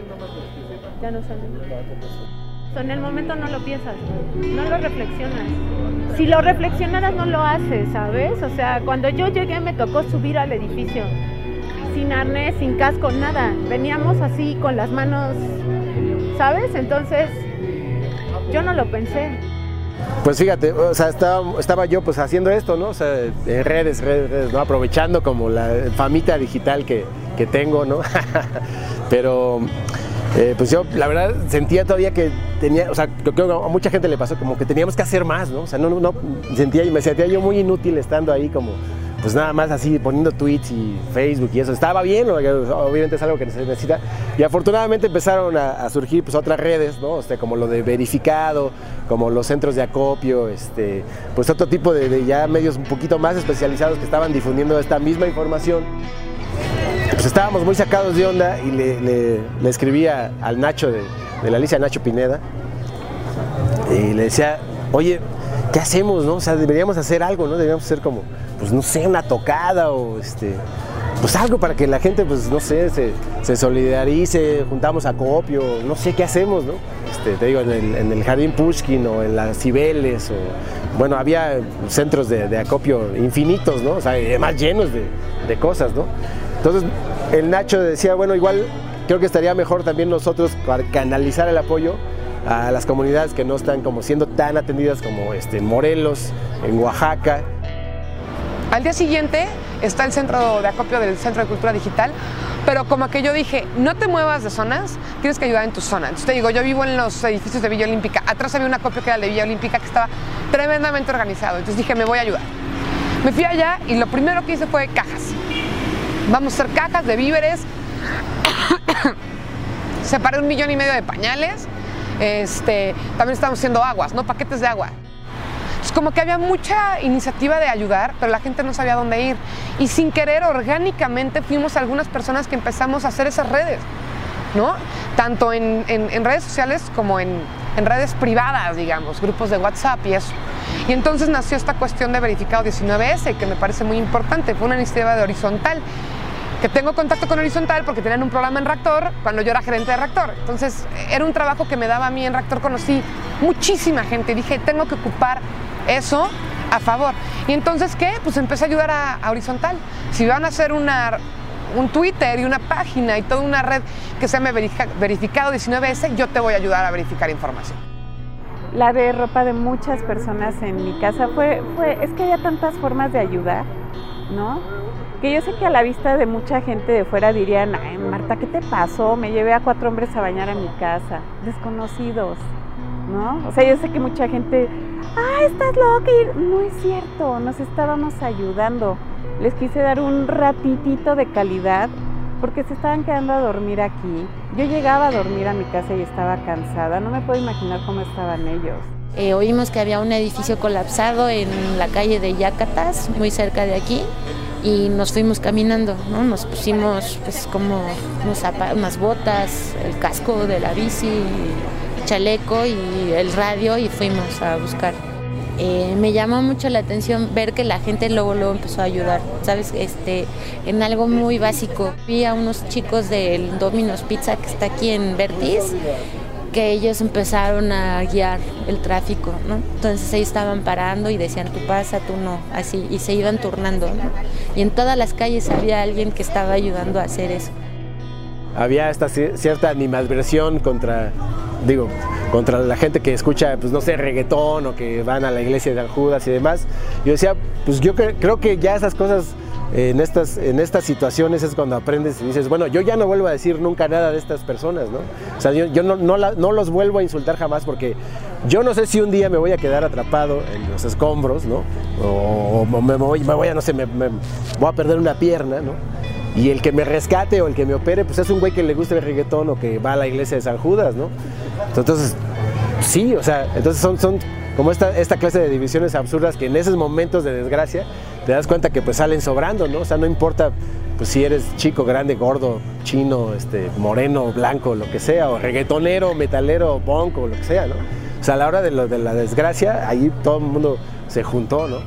En el momento no lo piensas, no lo reflexionas. Si lo reflexionaras no lo haces, ¿sabes? O sea, cuando yo llegué me tocó subir al edificio, sin arnés, sin casco, nada. Veníamos así con las manos, ¿sabes? Entonces yo no lo pensé. Pues fíjate, o sea, estaba yo pues haciendo esto, ¿no? O sea, redes, ¿no? Aprovechando como la famita digital que tengo, ¿no? Pero pues yo la verdad sentía todavía que tenía, o sea, creo que a mucha gente le pasó como que teníamos que hacer más, ¿no? O sea, no me sentía yo muy inútil estando ahí como pues nada más así poniendo tweets y Facebook y eso. Estaba bien, obviamente es algo que se necesita. Y afortunadamente empezaron a surgir pues otras redes, ¿no? Como lo de verificado, como los centros de acopio, pues otro tipo de ya medios un poquito más especializados que estaban difundiendo esta misma información. Pues estábamos muy sacados de onda y le escribía al Nacho de la Alicia, Nacho Pineda, y le decía, oye, ¿qué hacemos, no? O sea, deberíamos hacer algo, ¿no? Deberíamos hacer como, pues no sé, una tocada o pues algo para que la gente, pues no sé, se solidarice, juntamos acopio, no sé qué hacemos, ¿no? Te digo, en el Jardín Pushkin o en las Cibeles, o bueno, había centros de acopio infinitos, ¿no? O sea, además llenos de cosas, ¿no? Entonces, el Nacho decía, bueno, igual creo que estaría mejor también nosotros para canalizar el apoyo a las comunidades que no están como siendo tan atendidas como en Morelos, en Oaxaca. Al día siguiente está el centro de acopio del Centro de Cultura Digital, pero como que yo dije, no te muevas de zonas, tienes que ayudar en tu zona. Entonces te digo, yo vivo en los edificios de Villa Olímpica, atrás había un acopio que era el de Villa Olímpica que estaba tremendamente organizado, entonces dije, me voy a ayudar. Me fui allá y lo primero que hice fue cajas. Vamos a hacer cajas de víveres, separé 1,5 millones de pañales, también estamos haciendo aguas, ¿no? Paquetes de agua. Es como que había mucha iniciativa de ayudar, pero la gente no sabía dónde ir. Y sin querer, orgánicamente, fuimos algunas personas que empezamos a hacer esas redes, ¿no? Tanto en redes sociales como en redes privadas, digamos, grupos de WhatsApp y eso. Y entonces nació esta cuestión de verificado 19S, que me parece muy importante. Fue una iniciativa de Horizontal, que tengo contacto con Horizontal porque tenían un programa en Reactor cuando yo era gerente de Reactor. Entonces, era un trabajo que me daba a mí en Reactor. Conocí muchísima gente y dije, tengo que ocupar eso a favor. Y entonces, ¿qué? Pues empecé a ayudar a Horizontal. Si van a hacer un Twitter y una página y toda una red que se llame Verificado 19S, yo te voy a ayudar a verificar información. La de ropa de muchas personas en mi casa es que había tantas formas de ayudar, ¿no? Que yo sé que a la vista de mucha gente de fuera dirían, ay, Marta, ¿qué te pasó? Me llevé a 4 hombres a bañar a mi casa, desconocidos, ¿no? O sea, yo sé que mucha gente, ¡ay, estás loca! No es cierto, nos estábamos ayudando. Les quise dar un ratitito de calidad porque se estaban quedando a dormir aquí. Yo llegaba a dormir a mi casa y estaba cansada, no me puedo imaginar cómo estaban ellos. Oímos que había un edificio colapsado en la calle de Yacatas, muy cerca de aquí, y nos fuimos caminando, ¿no? Nos pusimos pues como unas botas, el casco de la bici, el chaleco y el radio y fuimos a buscar. Me llamó mucho la atención ver que la gente luego empezó a ayudar, ¿sabes? En algo muy básico. Vi a unos chicos del Domino's Pizza que está aquí en Vertis, que ellos empezaron a guiar el tráfico, ¿no? Entonces ellos estaban parando y decían, tú pasa, tú no, así, y se iban turnando, ¿no? Y en todas las calles había alguien que estaba ayudando a hacer eso. Había esta cierta animadversión contra la gente que escucha, pues no sé, reggaetón o que van a la iglesia de San Judas y demás. Yo decía, pues yo creo que ya esas cosas en estas situaciones es cuando aprendes y dices, bueno, yo ya no vuelvo a decir nunca nada de estas personas, ¿no? O sea, yo no los vuelvo a insultar jamás porque yo no sé si un día me voy a quedar atrapado en los escombros, ¿no? O me voy a perder una pierna, ¿no? Y el que me rescate o el que me opere, pues es un güey que le gusta el reggaetón o que va a la iglesia de San Judas, ¿no? Entonces, sí, o sea, entonces son como esta clase de divisiones absurdas que en esos momentos de desgracia te das cuenta que pues salen sobrando, ¿no? O sea, no importa pues si eres chico, grande, gordo, chino, moreno, blanco, lo que sea, o reggaetonero, metalero, punk o lo que sea, ¿no? O sea, a la hora de la desgracia, ahí todo el mundo se juntó, ¿no?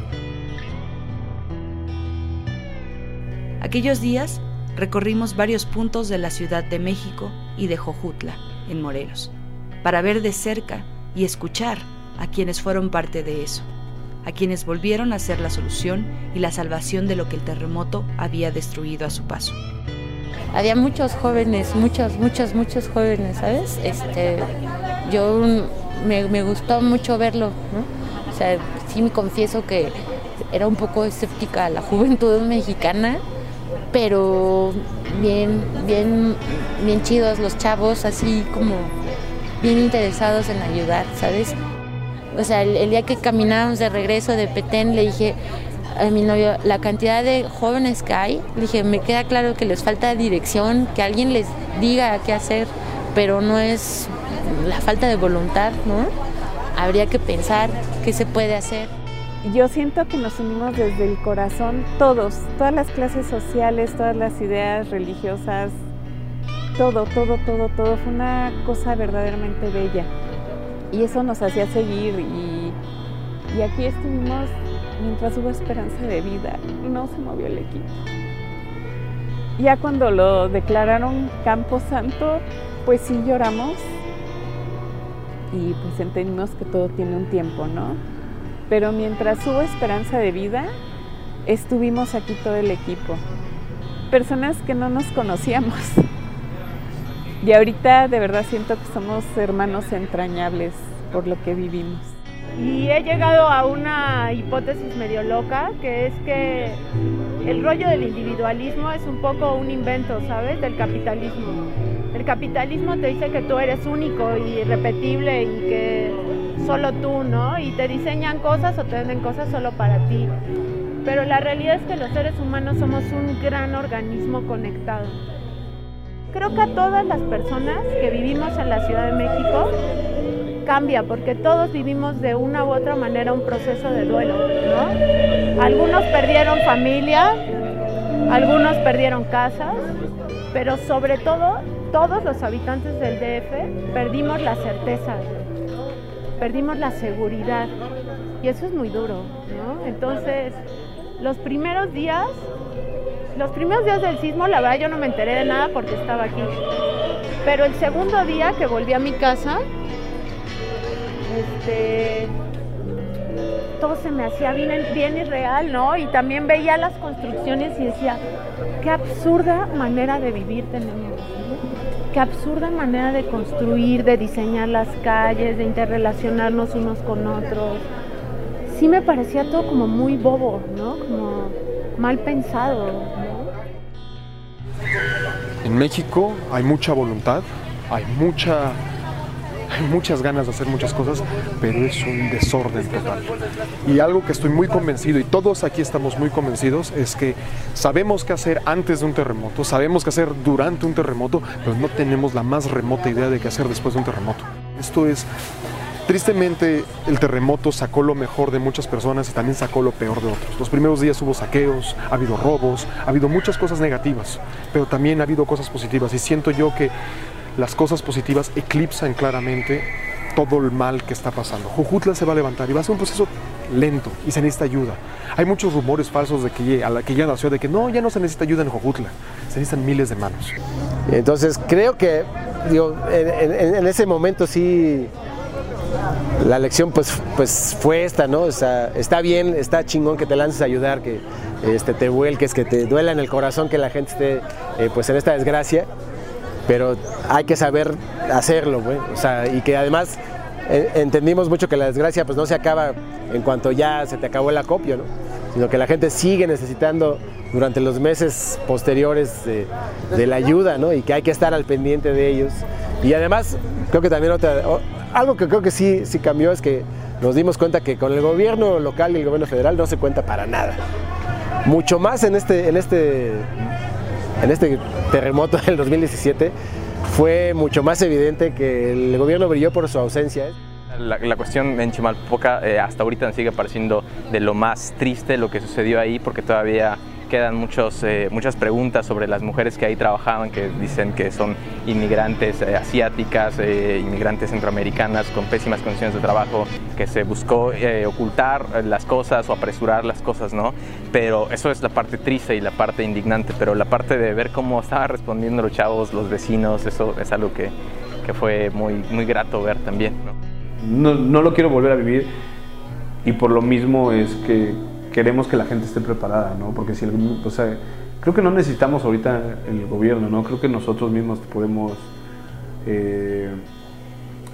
Aquellos días recorrimos varios puntos de la Ciudad de México y de Jojutla, en Morelos, para ver de cerca y escuchar a quienes fueron parte de eso, a quienes volvieron a ser la solución y la salvación de lo que el terremoto había destruido a su paso. Había muchos jóvenes, muchos jóvenes, ¿sabes? Me gustó mucho verlo, ¿no? O sea, sí me confieso que era un poco escéptica a la juventud mexicana, pero bien chidos los chavos, así como bien interesados en ayudar, ¿sabes? O sea, el día que caminábamos de regreso de Petén, le dije a mi novio, la cantidad de jóvenes que hay, le dije, me queda claro que les falta dirección, que alguien les diga qué hacer, pero no es la falta de voluntad, ¿no? Habría que pensar qué se puede hacer. Yo siento que nos unimos desde el corazón todas las clases sociales, todas las ideas religiosas, todo. Fue una cosa verdaderamente bella. Y eso nos hacía seguir y aquí estuvimos mientras hubo esperanza de vida. No se movió el equipo. Ya cuando lo declararon Camposanto, pues sí lloramos y pues entendimos que todo tiene un tiempo, ¿no? Pero mientras hubo esperanza de vida, estuvimos aquí todo el equipo. Personas que no nos conocíamos. Y ahorita de verdad siento que somos hermanos entrañables por lo que vivimos. Y he llegado a una hipótesis medio loca, que es que el rollo del individualismo es un poco un invento, ¿sabes? Del capitalismo. El capitalismo te dice que tú eres único y irrepetible y que solo tú, ¿no? Y te diseñan cosas o te venden cosas solo para ti. Pero la realidad es que los seres humanos somos un gran organismo conectado. Creo que a todas las personas que vivimos en la Ciudad de México cambia, porque todos vivimos de una u otra manera un proceso de duelo, ¿no? Algunos perdieron familia, algunos perdieron casas, pero sobre todo, todos los habitantes del DF perdimos la certeza, perdimos la seguridad, y eso es muy duro, ¿no? Entonces, los primeros días del sismo, la verdad yo no me enteré de nada porque estaba aquí, pero el segundo día que volví a mi casa, todo se me hacía bien irreal, ¿no? Y también veía las construcciones y decía, qué absurda manera de vivir tenemos, ¿no? Qué absurda manera de construir, de diseñar las calles, de interrelacionarnos unos con otros. Sí me parecía todo como muy bobo, ¿no? Como mal pensado, ¿no? En México hay mucha voluntad, hay muchas ganas de hacer muchas cosas, pero es un desorden total. Y algo que estoy muy convencido, y todos aquí estamos muy convencidos, es que sabemos qué hacer antes de un terremoto, sabemos qué hacer durante un terremoto, pero no tenemos la más remota idea de qué hacer después de un terremoto. Esto es, tristemente, el terremoto sacó lo mejor de muchas personas y también sacó lo peor de otros. Los primeros días hubo saqueos, ha habido robos, ha habido muchas cosas negativas, pero también ha habido cosas positivas, y siento yo que las cosas positivas eclipsan claramente todo el mal que está pasando. Jojutla se va a levantar y va a ser un proceso lento y se necesita ayuda. Hay muchos rumores falsos de que ya nació de que no, ya no se necesita ayuda en Jojutla, se necesitan miles de manos. Entonces creo que en ese momento sí la lección pues fue esta, ¿no? O sea, está bien, está chingón que te lances a ayudar, que te vuelques, que te duela en el corazón que la gente esté pues en esta desgracia. Pero hay que saber hacerlo, güey. O sea, y que además entendimos mucho que la desgracia pues no se acaba en cuanto ya se te acabó el acopio, ¿no? Sino que la gente sigue necesitando durante los meses posteriores de la ayuda, ¿no? Y que hay que estar al pendiente de ellos. Y además, creo que también algo que creo que sí cambió es que nos dimos cuenta que con el gobierno local y el gobierno federal no se cuenta para nada. Mucho más en este terremoto del 2017 fue mucho más evidente que el gobierno brilló por su ausencia. La cuestión en Chimalpopoca hasta ahorita me sigue pareciendo de lo más triste lo que sucedió ahí, porque todavía quedan muchas preguntas sobre las mujeres que ahí trabajaban, que dicen que son inmigrantes asiáticas, inmigrantes centroamericanas con pésimas condiciones de trabajo, que se buscó ocultar las cosas o apresurar las cosas, ¿no? Pero eso es la parte triste y la parte indignante, pero la parte de ver cómo estaban respondiendo los chavos, los vecinos, eso es algo que fue muy grato ver también, ¿no? No lo quiero volver a vivir, y por lo mismo es que queremos que la gente esté preparada, ¿no? Porque creo que no necesitamos ahorita el gobierno, ¿no? Creo que nosotros mismos podemos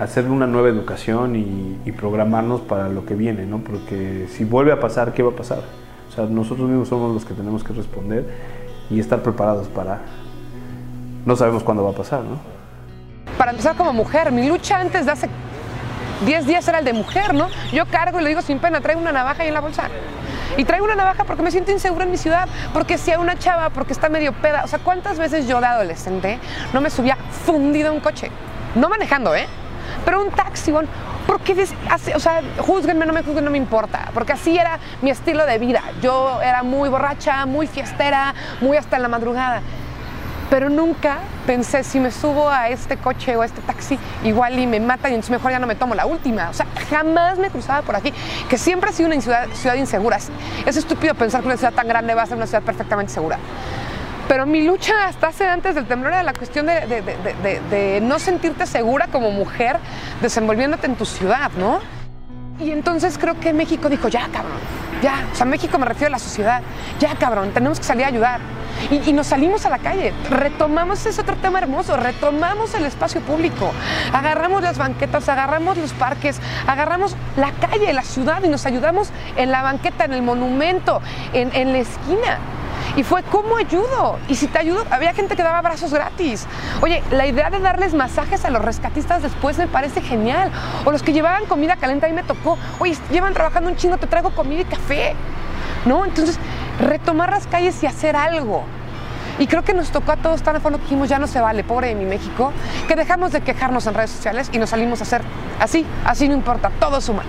hacer una nueva educación y programarnos para lo que viene, ¿no? Porque si vuelve a pasar, ¿qué va a pasar? O sea, nosotros mismos somos los que tenemos que responder y estar preparados para... No sabemos cuándo va a pasar, ¿no? Para empezar, como mujer, mi lucha antes de hace 10 días era el de mujer, ¿no? Yo cargo y lo digo sin pena, traigo una navaja ahí en la bolsa. Y traigo una navaja porque me siento insegura en mi ciudad, porque si hay una chava, porque está medio peda. O sea, ¿cuántas veces yo de adolescente no me subía fundido a un coche? No manejando, pero un taxi, bueno, porque, o sea, júzguenme, no me juzguen, no me importa, porque así era mi estilo de vida. Yo era muy borracha, muy fiestera, muy hasta en la madrugada. Pero nunca pensé, si me subo a este coche o a este taxi, igual y me matan y entonces mejor ya no me tomo la última. O sea, jamás me cruzaba por aquí, que siempre ha sido una ciudad insegura. Es estúpido pensar que una ciudad tan grande va a ser una ciudad perfectamente segura. Pero mi lucha hasta hace antes del temblor era la cuestión de no sentirte segura como mujer desenvolviéndote en tu ciudad, ¿no? Y entonces creo que México dijo, ya cabrón, ya. O sea, México me refiero a la sociedad. Ya cabrón, tenemos que salir a ayudar. Y nos salimos a la calle, retomamos ese otro tema hermoso, retomamos el espacio público, agarramos las banquetas, agarramos los parques, agarramos la calle, la ciudad y nos ayudamos en la banqueta, en el monumento, en la esquina. Y fue, ¿cómo ayudo? Y si te ayudo, había gente que daba abrazos gratis. Oye, la idea de darles masajes a los rescatistas después me parece genial. O los que llevaban comida caliente, ahí me tocó. Oye, llevan trabajando un chingo, te traigo comida y café, ¿no? Entonces, retomar las calles y hacer algo. Y creo que nos tocó a todos tan a fondo que dijimos, ya no se vale, pobre de mi México, que dejamos de quejarnos en redes sociales y nos salimos a hacer así no importa, todo suma.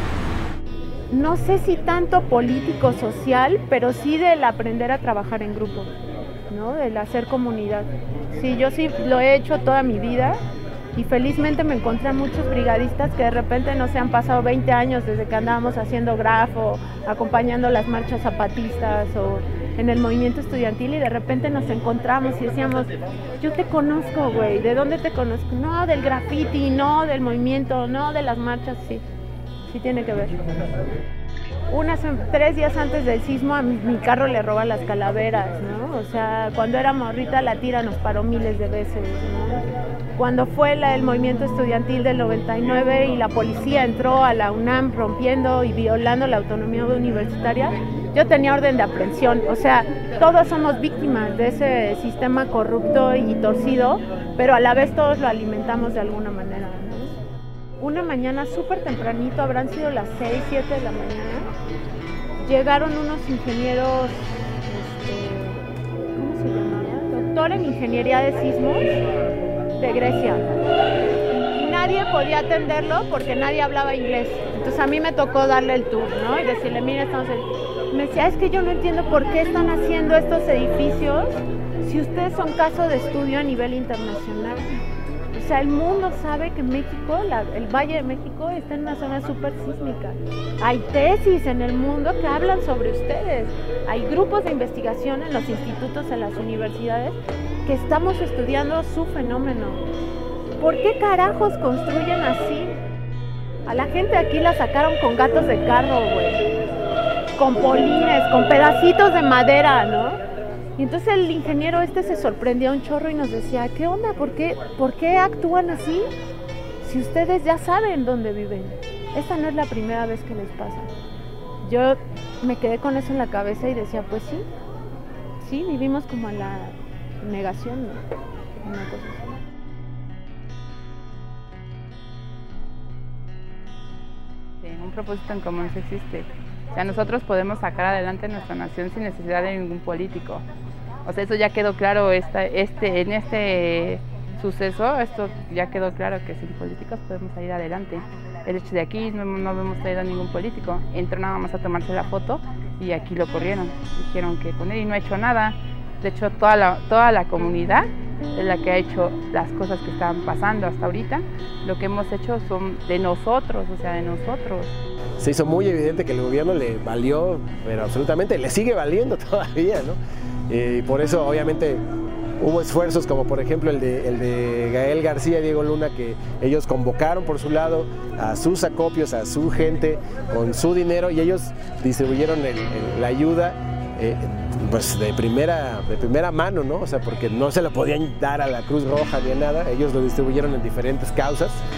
No sé si tanto político social, pero sí del aprender a trabajar en grupo, ¿no? Del hacer comunidad. Sí, yo sí lo he hecho toda mi vida y felizmente me encontré a muchos brigadistas que de repente no se han pasado 20 años desde que andábamos haciendo grafo, acompañando las marchas zapatistas o en el movimiento estudiantil y de repente nos encontramos y decíamos, yo te conozco, güey, ¿de dónde te conozco? No, del graffiti, no, del movimiento, no, de las marchas, sí tiene que ver. 3 días antes del sismo a mi carro le roban las calaveras, ¿no? O sea, cuando era morrita la tira nos paró miles de veces, ¿no? Cuando fue el movimiento estudiantil del 99 y la policía entró a la UNAM rompiendo y violando la autonomía universitaria, yo tenía orden de aprehensión. O sea, todos somos víctimas de ese sistema corrupto y torcido, pero a la vez todos lo alimentamos de alguna manera, ¿no? Una mañana súper tempranito, habrán sido las 6, 7 de la mañana, llegaron unos ingenieros, ¿cómo se llamaba? Doctor en ingeniería de sismos de Grecia. Y nadie podía atenderlo porque nadie hablaba inglés. Entonces a mí me tocó darle el tour, ¿no? Y decirle, mira, me decía, es que yo no entiendo por qué están haciendo estos edificios si ustedes son caso de estudio a nivel internacional. O sea, el mundo sabe que México, el Valle de México está en una zona súper sísmica. Hay tesis en el mundo que hablan sobre ustedes. Hay grupos de investigación en los institutos, en las universidades, que estamos estudiando su fenómeno. ¿Por qué carajos construyen así? A la gente aquí la sacaron con gatos de carro, güey. Con polines, con pedacitos de madera, ¿no? Y entonces el ingeniero se sorprendía un chorro y nos decía, ¿qué onda? ¿Por qué actúan así? Si ustedes ya saben dónde viven. Esta no es la primera vez que les pasa. Yo me quedé con eso en la cabeza y decía, pues sí, vivimos como en la negación, ¿no? Una cosa así. Un propósito en común sí existe. O sea, nosotros podemos sacar adelante nuestra nación sin necesidad de ningún político. O sea, eso ya quedó claro en este suceso, esto ya quedó claro que sin políticos podemos salir adelante. El hecho de aquí no hemos traído a ningún político, entró nada más a tomarse la foto y aquí lo corrieron. Dijeron que con él y no ha hecho nada. De hecho, toda la comunidad es la que ha hecho las cosas que están pasando hasta ahorita. Lo que hemos hecho son de nosotros, o sea, de nosotros. Se hizo muy evidente que el gobierno le valió, pero absolutamente le sigue valiendo todavía, ¿no? Y por eso, obviamente, hubo esfuerzos como, por ejemplo, el de Gael García y Diego Luna, que ellos convocaron por su lado a sus acopios, a su gente, con su dinero, y ellos distribuyeron la ayuda pues de primera mano, ¿no? O sea, porque no se lo podían dar a la Cruz Roja ni a nada, ellos lo distribuyeron en diferentes causas.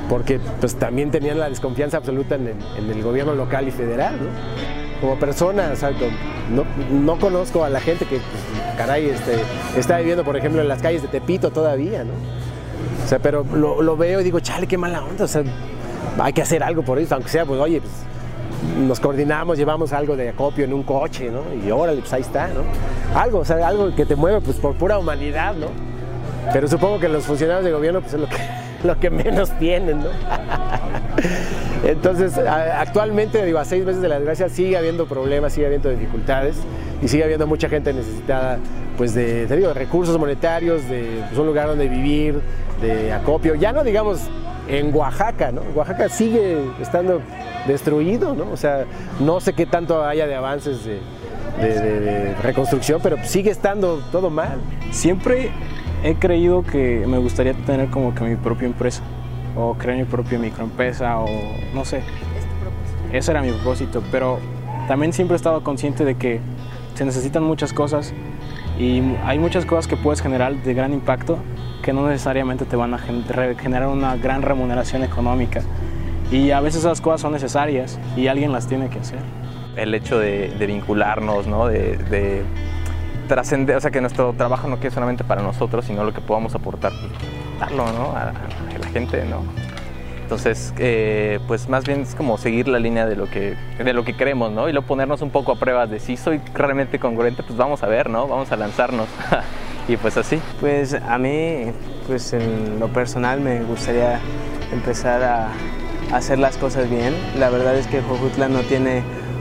porque pues también tenían la desconfianza absoluta en el gobierno local y federal, ¿no? Como persona, o sea, no conozco a la gente que, pues, caray, está viviendo, por ejemplo, en las calles de Tepito todavía, ¿no? O sea, pero lo veo y digo, chale, qué mala onda, o sea, hay que hacer algo por eso, aunque sea, pues, oye, pues, nos coordinamos, llevamos algo de acopio en un coche, ¿no? Y órale, pues ahí está, ¿no? Algo, o sea, algo que te mueve, pues, por pura humanidad, ¿no? Pero supongo que los funcionarios de gobierno, pues, es lo que menos tienen, ¿no? Entonces, actualmente, digo, a 6 meses de la desgracia, sigue habiendo problemas, sigue habiendo dificultades y sigue habiendo mucha gente necesitada, pues, de recursos monetarios, de pues, un lugar donde vivir, de acopio. Ya no digamos en Oaxaca, ¿no? Oaxaca sigue estando destruido, ¿no? O sea, no sé qué tanto haya de avances de reconstrucción, pero sigue estando todo mal. Siempre he creído que me gustaría tener como que mi propia empresa, o crear mi propia microempresa, o no sé. Ese era mi propósito, pero también siempre he estado consciente de que se necesitan muchas cosas y hay muchas cosas que puedes generar de gran impacto que no necesariamente te van a generar una gran remuneración económica. Y a veces esas cosas son necesarias y alguien las tiene que hacer. El hecho de vincularnos, ¿no? de trascender, o sea, que nuestro trabajo no quede solamente para nosotros, sino lo que podamos aportar, darlo, ¿no? a la gente, ¿no? Entonces, pues más bien es como seguir la línea de lo que queremos, ¿no? Y luego ponernos un poco a prueba de si soy realmente congruente, pues vamos a ver, ¿no? Vamos a lanzarnos. Y pues así. Pues a mí, pues en lo personal me gustaría empezar a hacer las cosas bien. La verdad es que Jojutla no tiene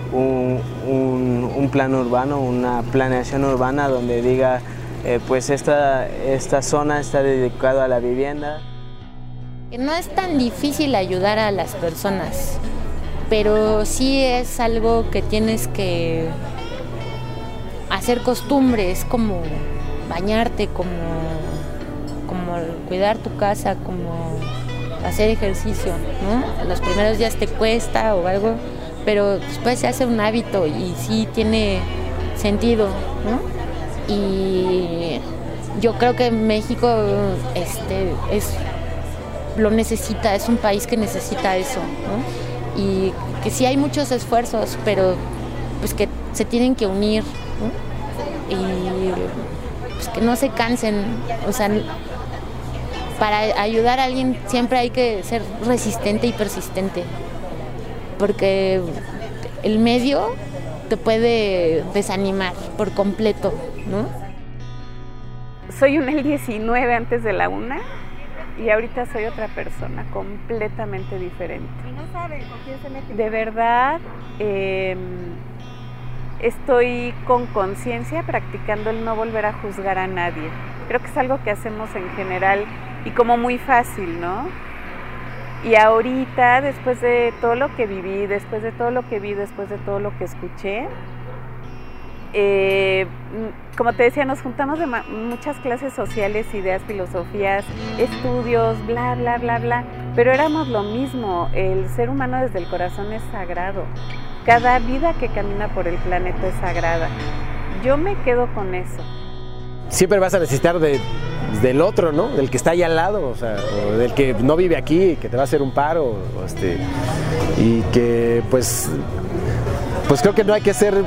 un plan urbano, una planeación urbana donde diga, pues esta zona está dedicada a la vivienda. No es tan difícil ayudar a las personas, pero sí es algo que tienes que hacer costumbres, como bañarte, como cuidar tu casa, como hacer ejercicio, ¿no? Los primeros días te cuesta o algo, pero después se hace un hábito y sí tiene sentido, ¿no? Y yo creo que México lo necesita, es un país que necesita eso, ¿no? Y que sí hay muchos esfuerzos, pero pues que se tienen que unir, ¿no? Y pues que no se cansen, o sea, para ayudar a alguien siempre hay que ser resistente y persistente, porque el medio te puede desanimar por completo, ¿no? Soy un L19 antes de la 1 y ahorita soy otra persona completamente diferente. Y no sabe con quién se mete. De verdad, estoy con conciencia practicando el no volver a juzgar a nadie. Creo que es algo que hacemos en general y como muy fácil, ¿no? Y ahorita, después de todo lo que viví, después de todo lo que vi, después de todo lo que escuché, como te decía, nos juntamos de muchas clases sociales, ideas, filosofías, estudios, bla, bla, bla, bla, pero éramos lo mismo. El ser humano desde el corazón es sagrado. Cada vida que camina por el planeta es sagrada. Yo me quedo con eso. Siempre vas a necesitar del otro, ¿no? Del que está ahí al lado, o sea, o del que no vive aquí y que te va a hacer un paro, y que pues creo que no hay que ser,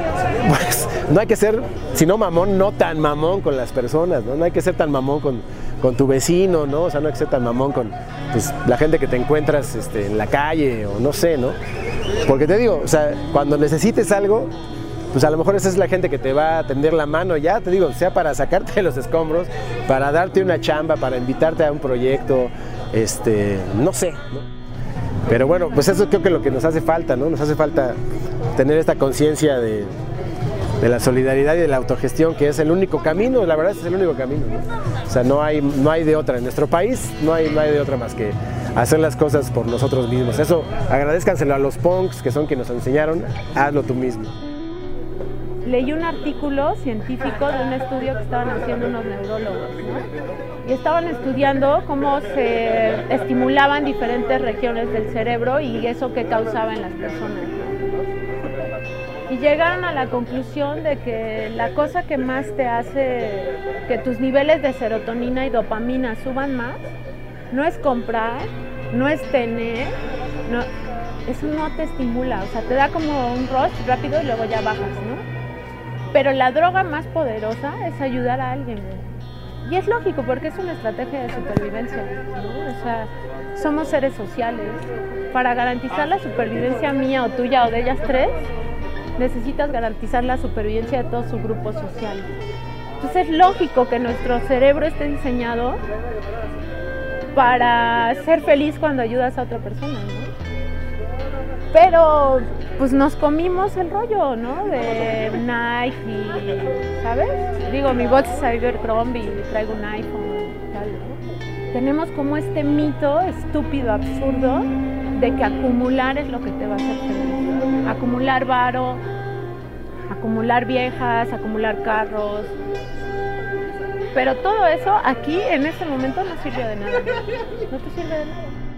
si no mamón, no tan mamón con las personas, ¿no? No hay que ser tan mamón con tu vecino, ¿no? O sea, no hay que ser tan mamón con pues, la gente que te encuentras en la calle o no sé, ¿no? Porque te digo, o sea, cuando necesites algo, pues a lo mejor esa es la gente que te va a tender la mano ya, te digo, sea para sacarte de los escombros, para darte una chamba, para invitarte a un proyecto, no sé, ¿no? Pero bueno, pues eso creo que es lo que nos hace falta, ¿no? Nos hace falta tener esta conciencia de la solidaridad y de la autogestión, que es el único camino, la verdad es el único camino, ¿no? O sea, no hay de otra. En nuestro país no hay de otra más que hacer las cosas por nosotros mismos. Eso, agradézcanselo a los punks, que son quienes nos enseñaron, hazlo tú mismo. Leí un artículo científico de un estudio que estaban haciendo unos neurólogos, ¿no? Y estaban estudiando cómo se estimulaban diferentes regiones del cerebro y eso que causaba en las personas, ¿no? Y llegaron a la conclusión de que la cosa que más te hace que tus niveles de serotonina y dopamina suban más no es comprar, no es tener, no, eso no te estimula, o sea, te da como un rush rápido y luego ya bajas, ¿no? Pero la droga más poderosa es ayudar a alguien, y es lógico porque es una estrategia de supervivencia, ¿no? O sea, somos seres sociales. Para garantizar la supervivencia mía o tuya o de ellas tres, necesitas garantizar la supervivencia de todo su grupo social. Entonces es lógico que nuestro cerebro esté diseñado para ser feliz cuando ayudas a otra persona, ¿no? Pero pues nos comimos el rollo, ¿no? De Nike y, ¿sabes? Digo, mi bolsa es Abercrombie y traigo un iPhone y tal, ¿no? Tenemos como este mito estúpido, absurdo, de que acumular es lo que te va a hacer feliz. Acumular varo, acumular viejas, acumular carros. Pero todo eso aquí, en este momento, no sirve de nada. No te sirve de nada.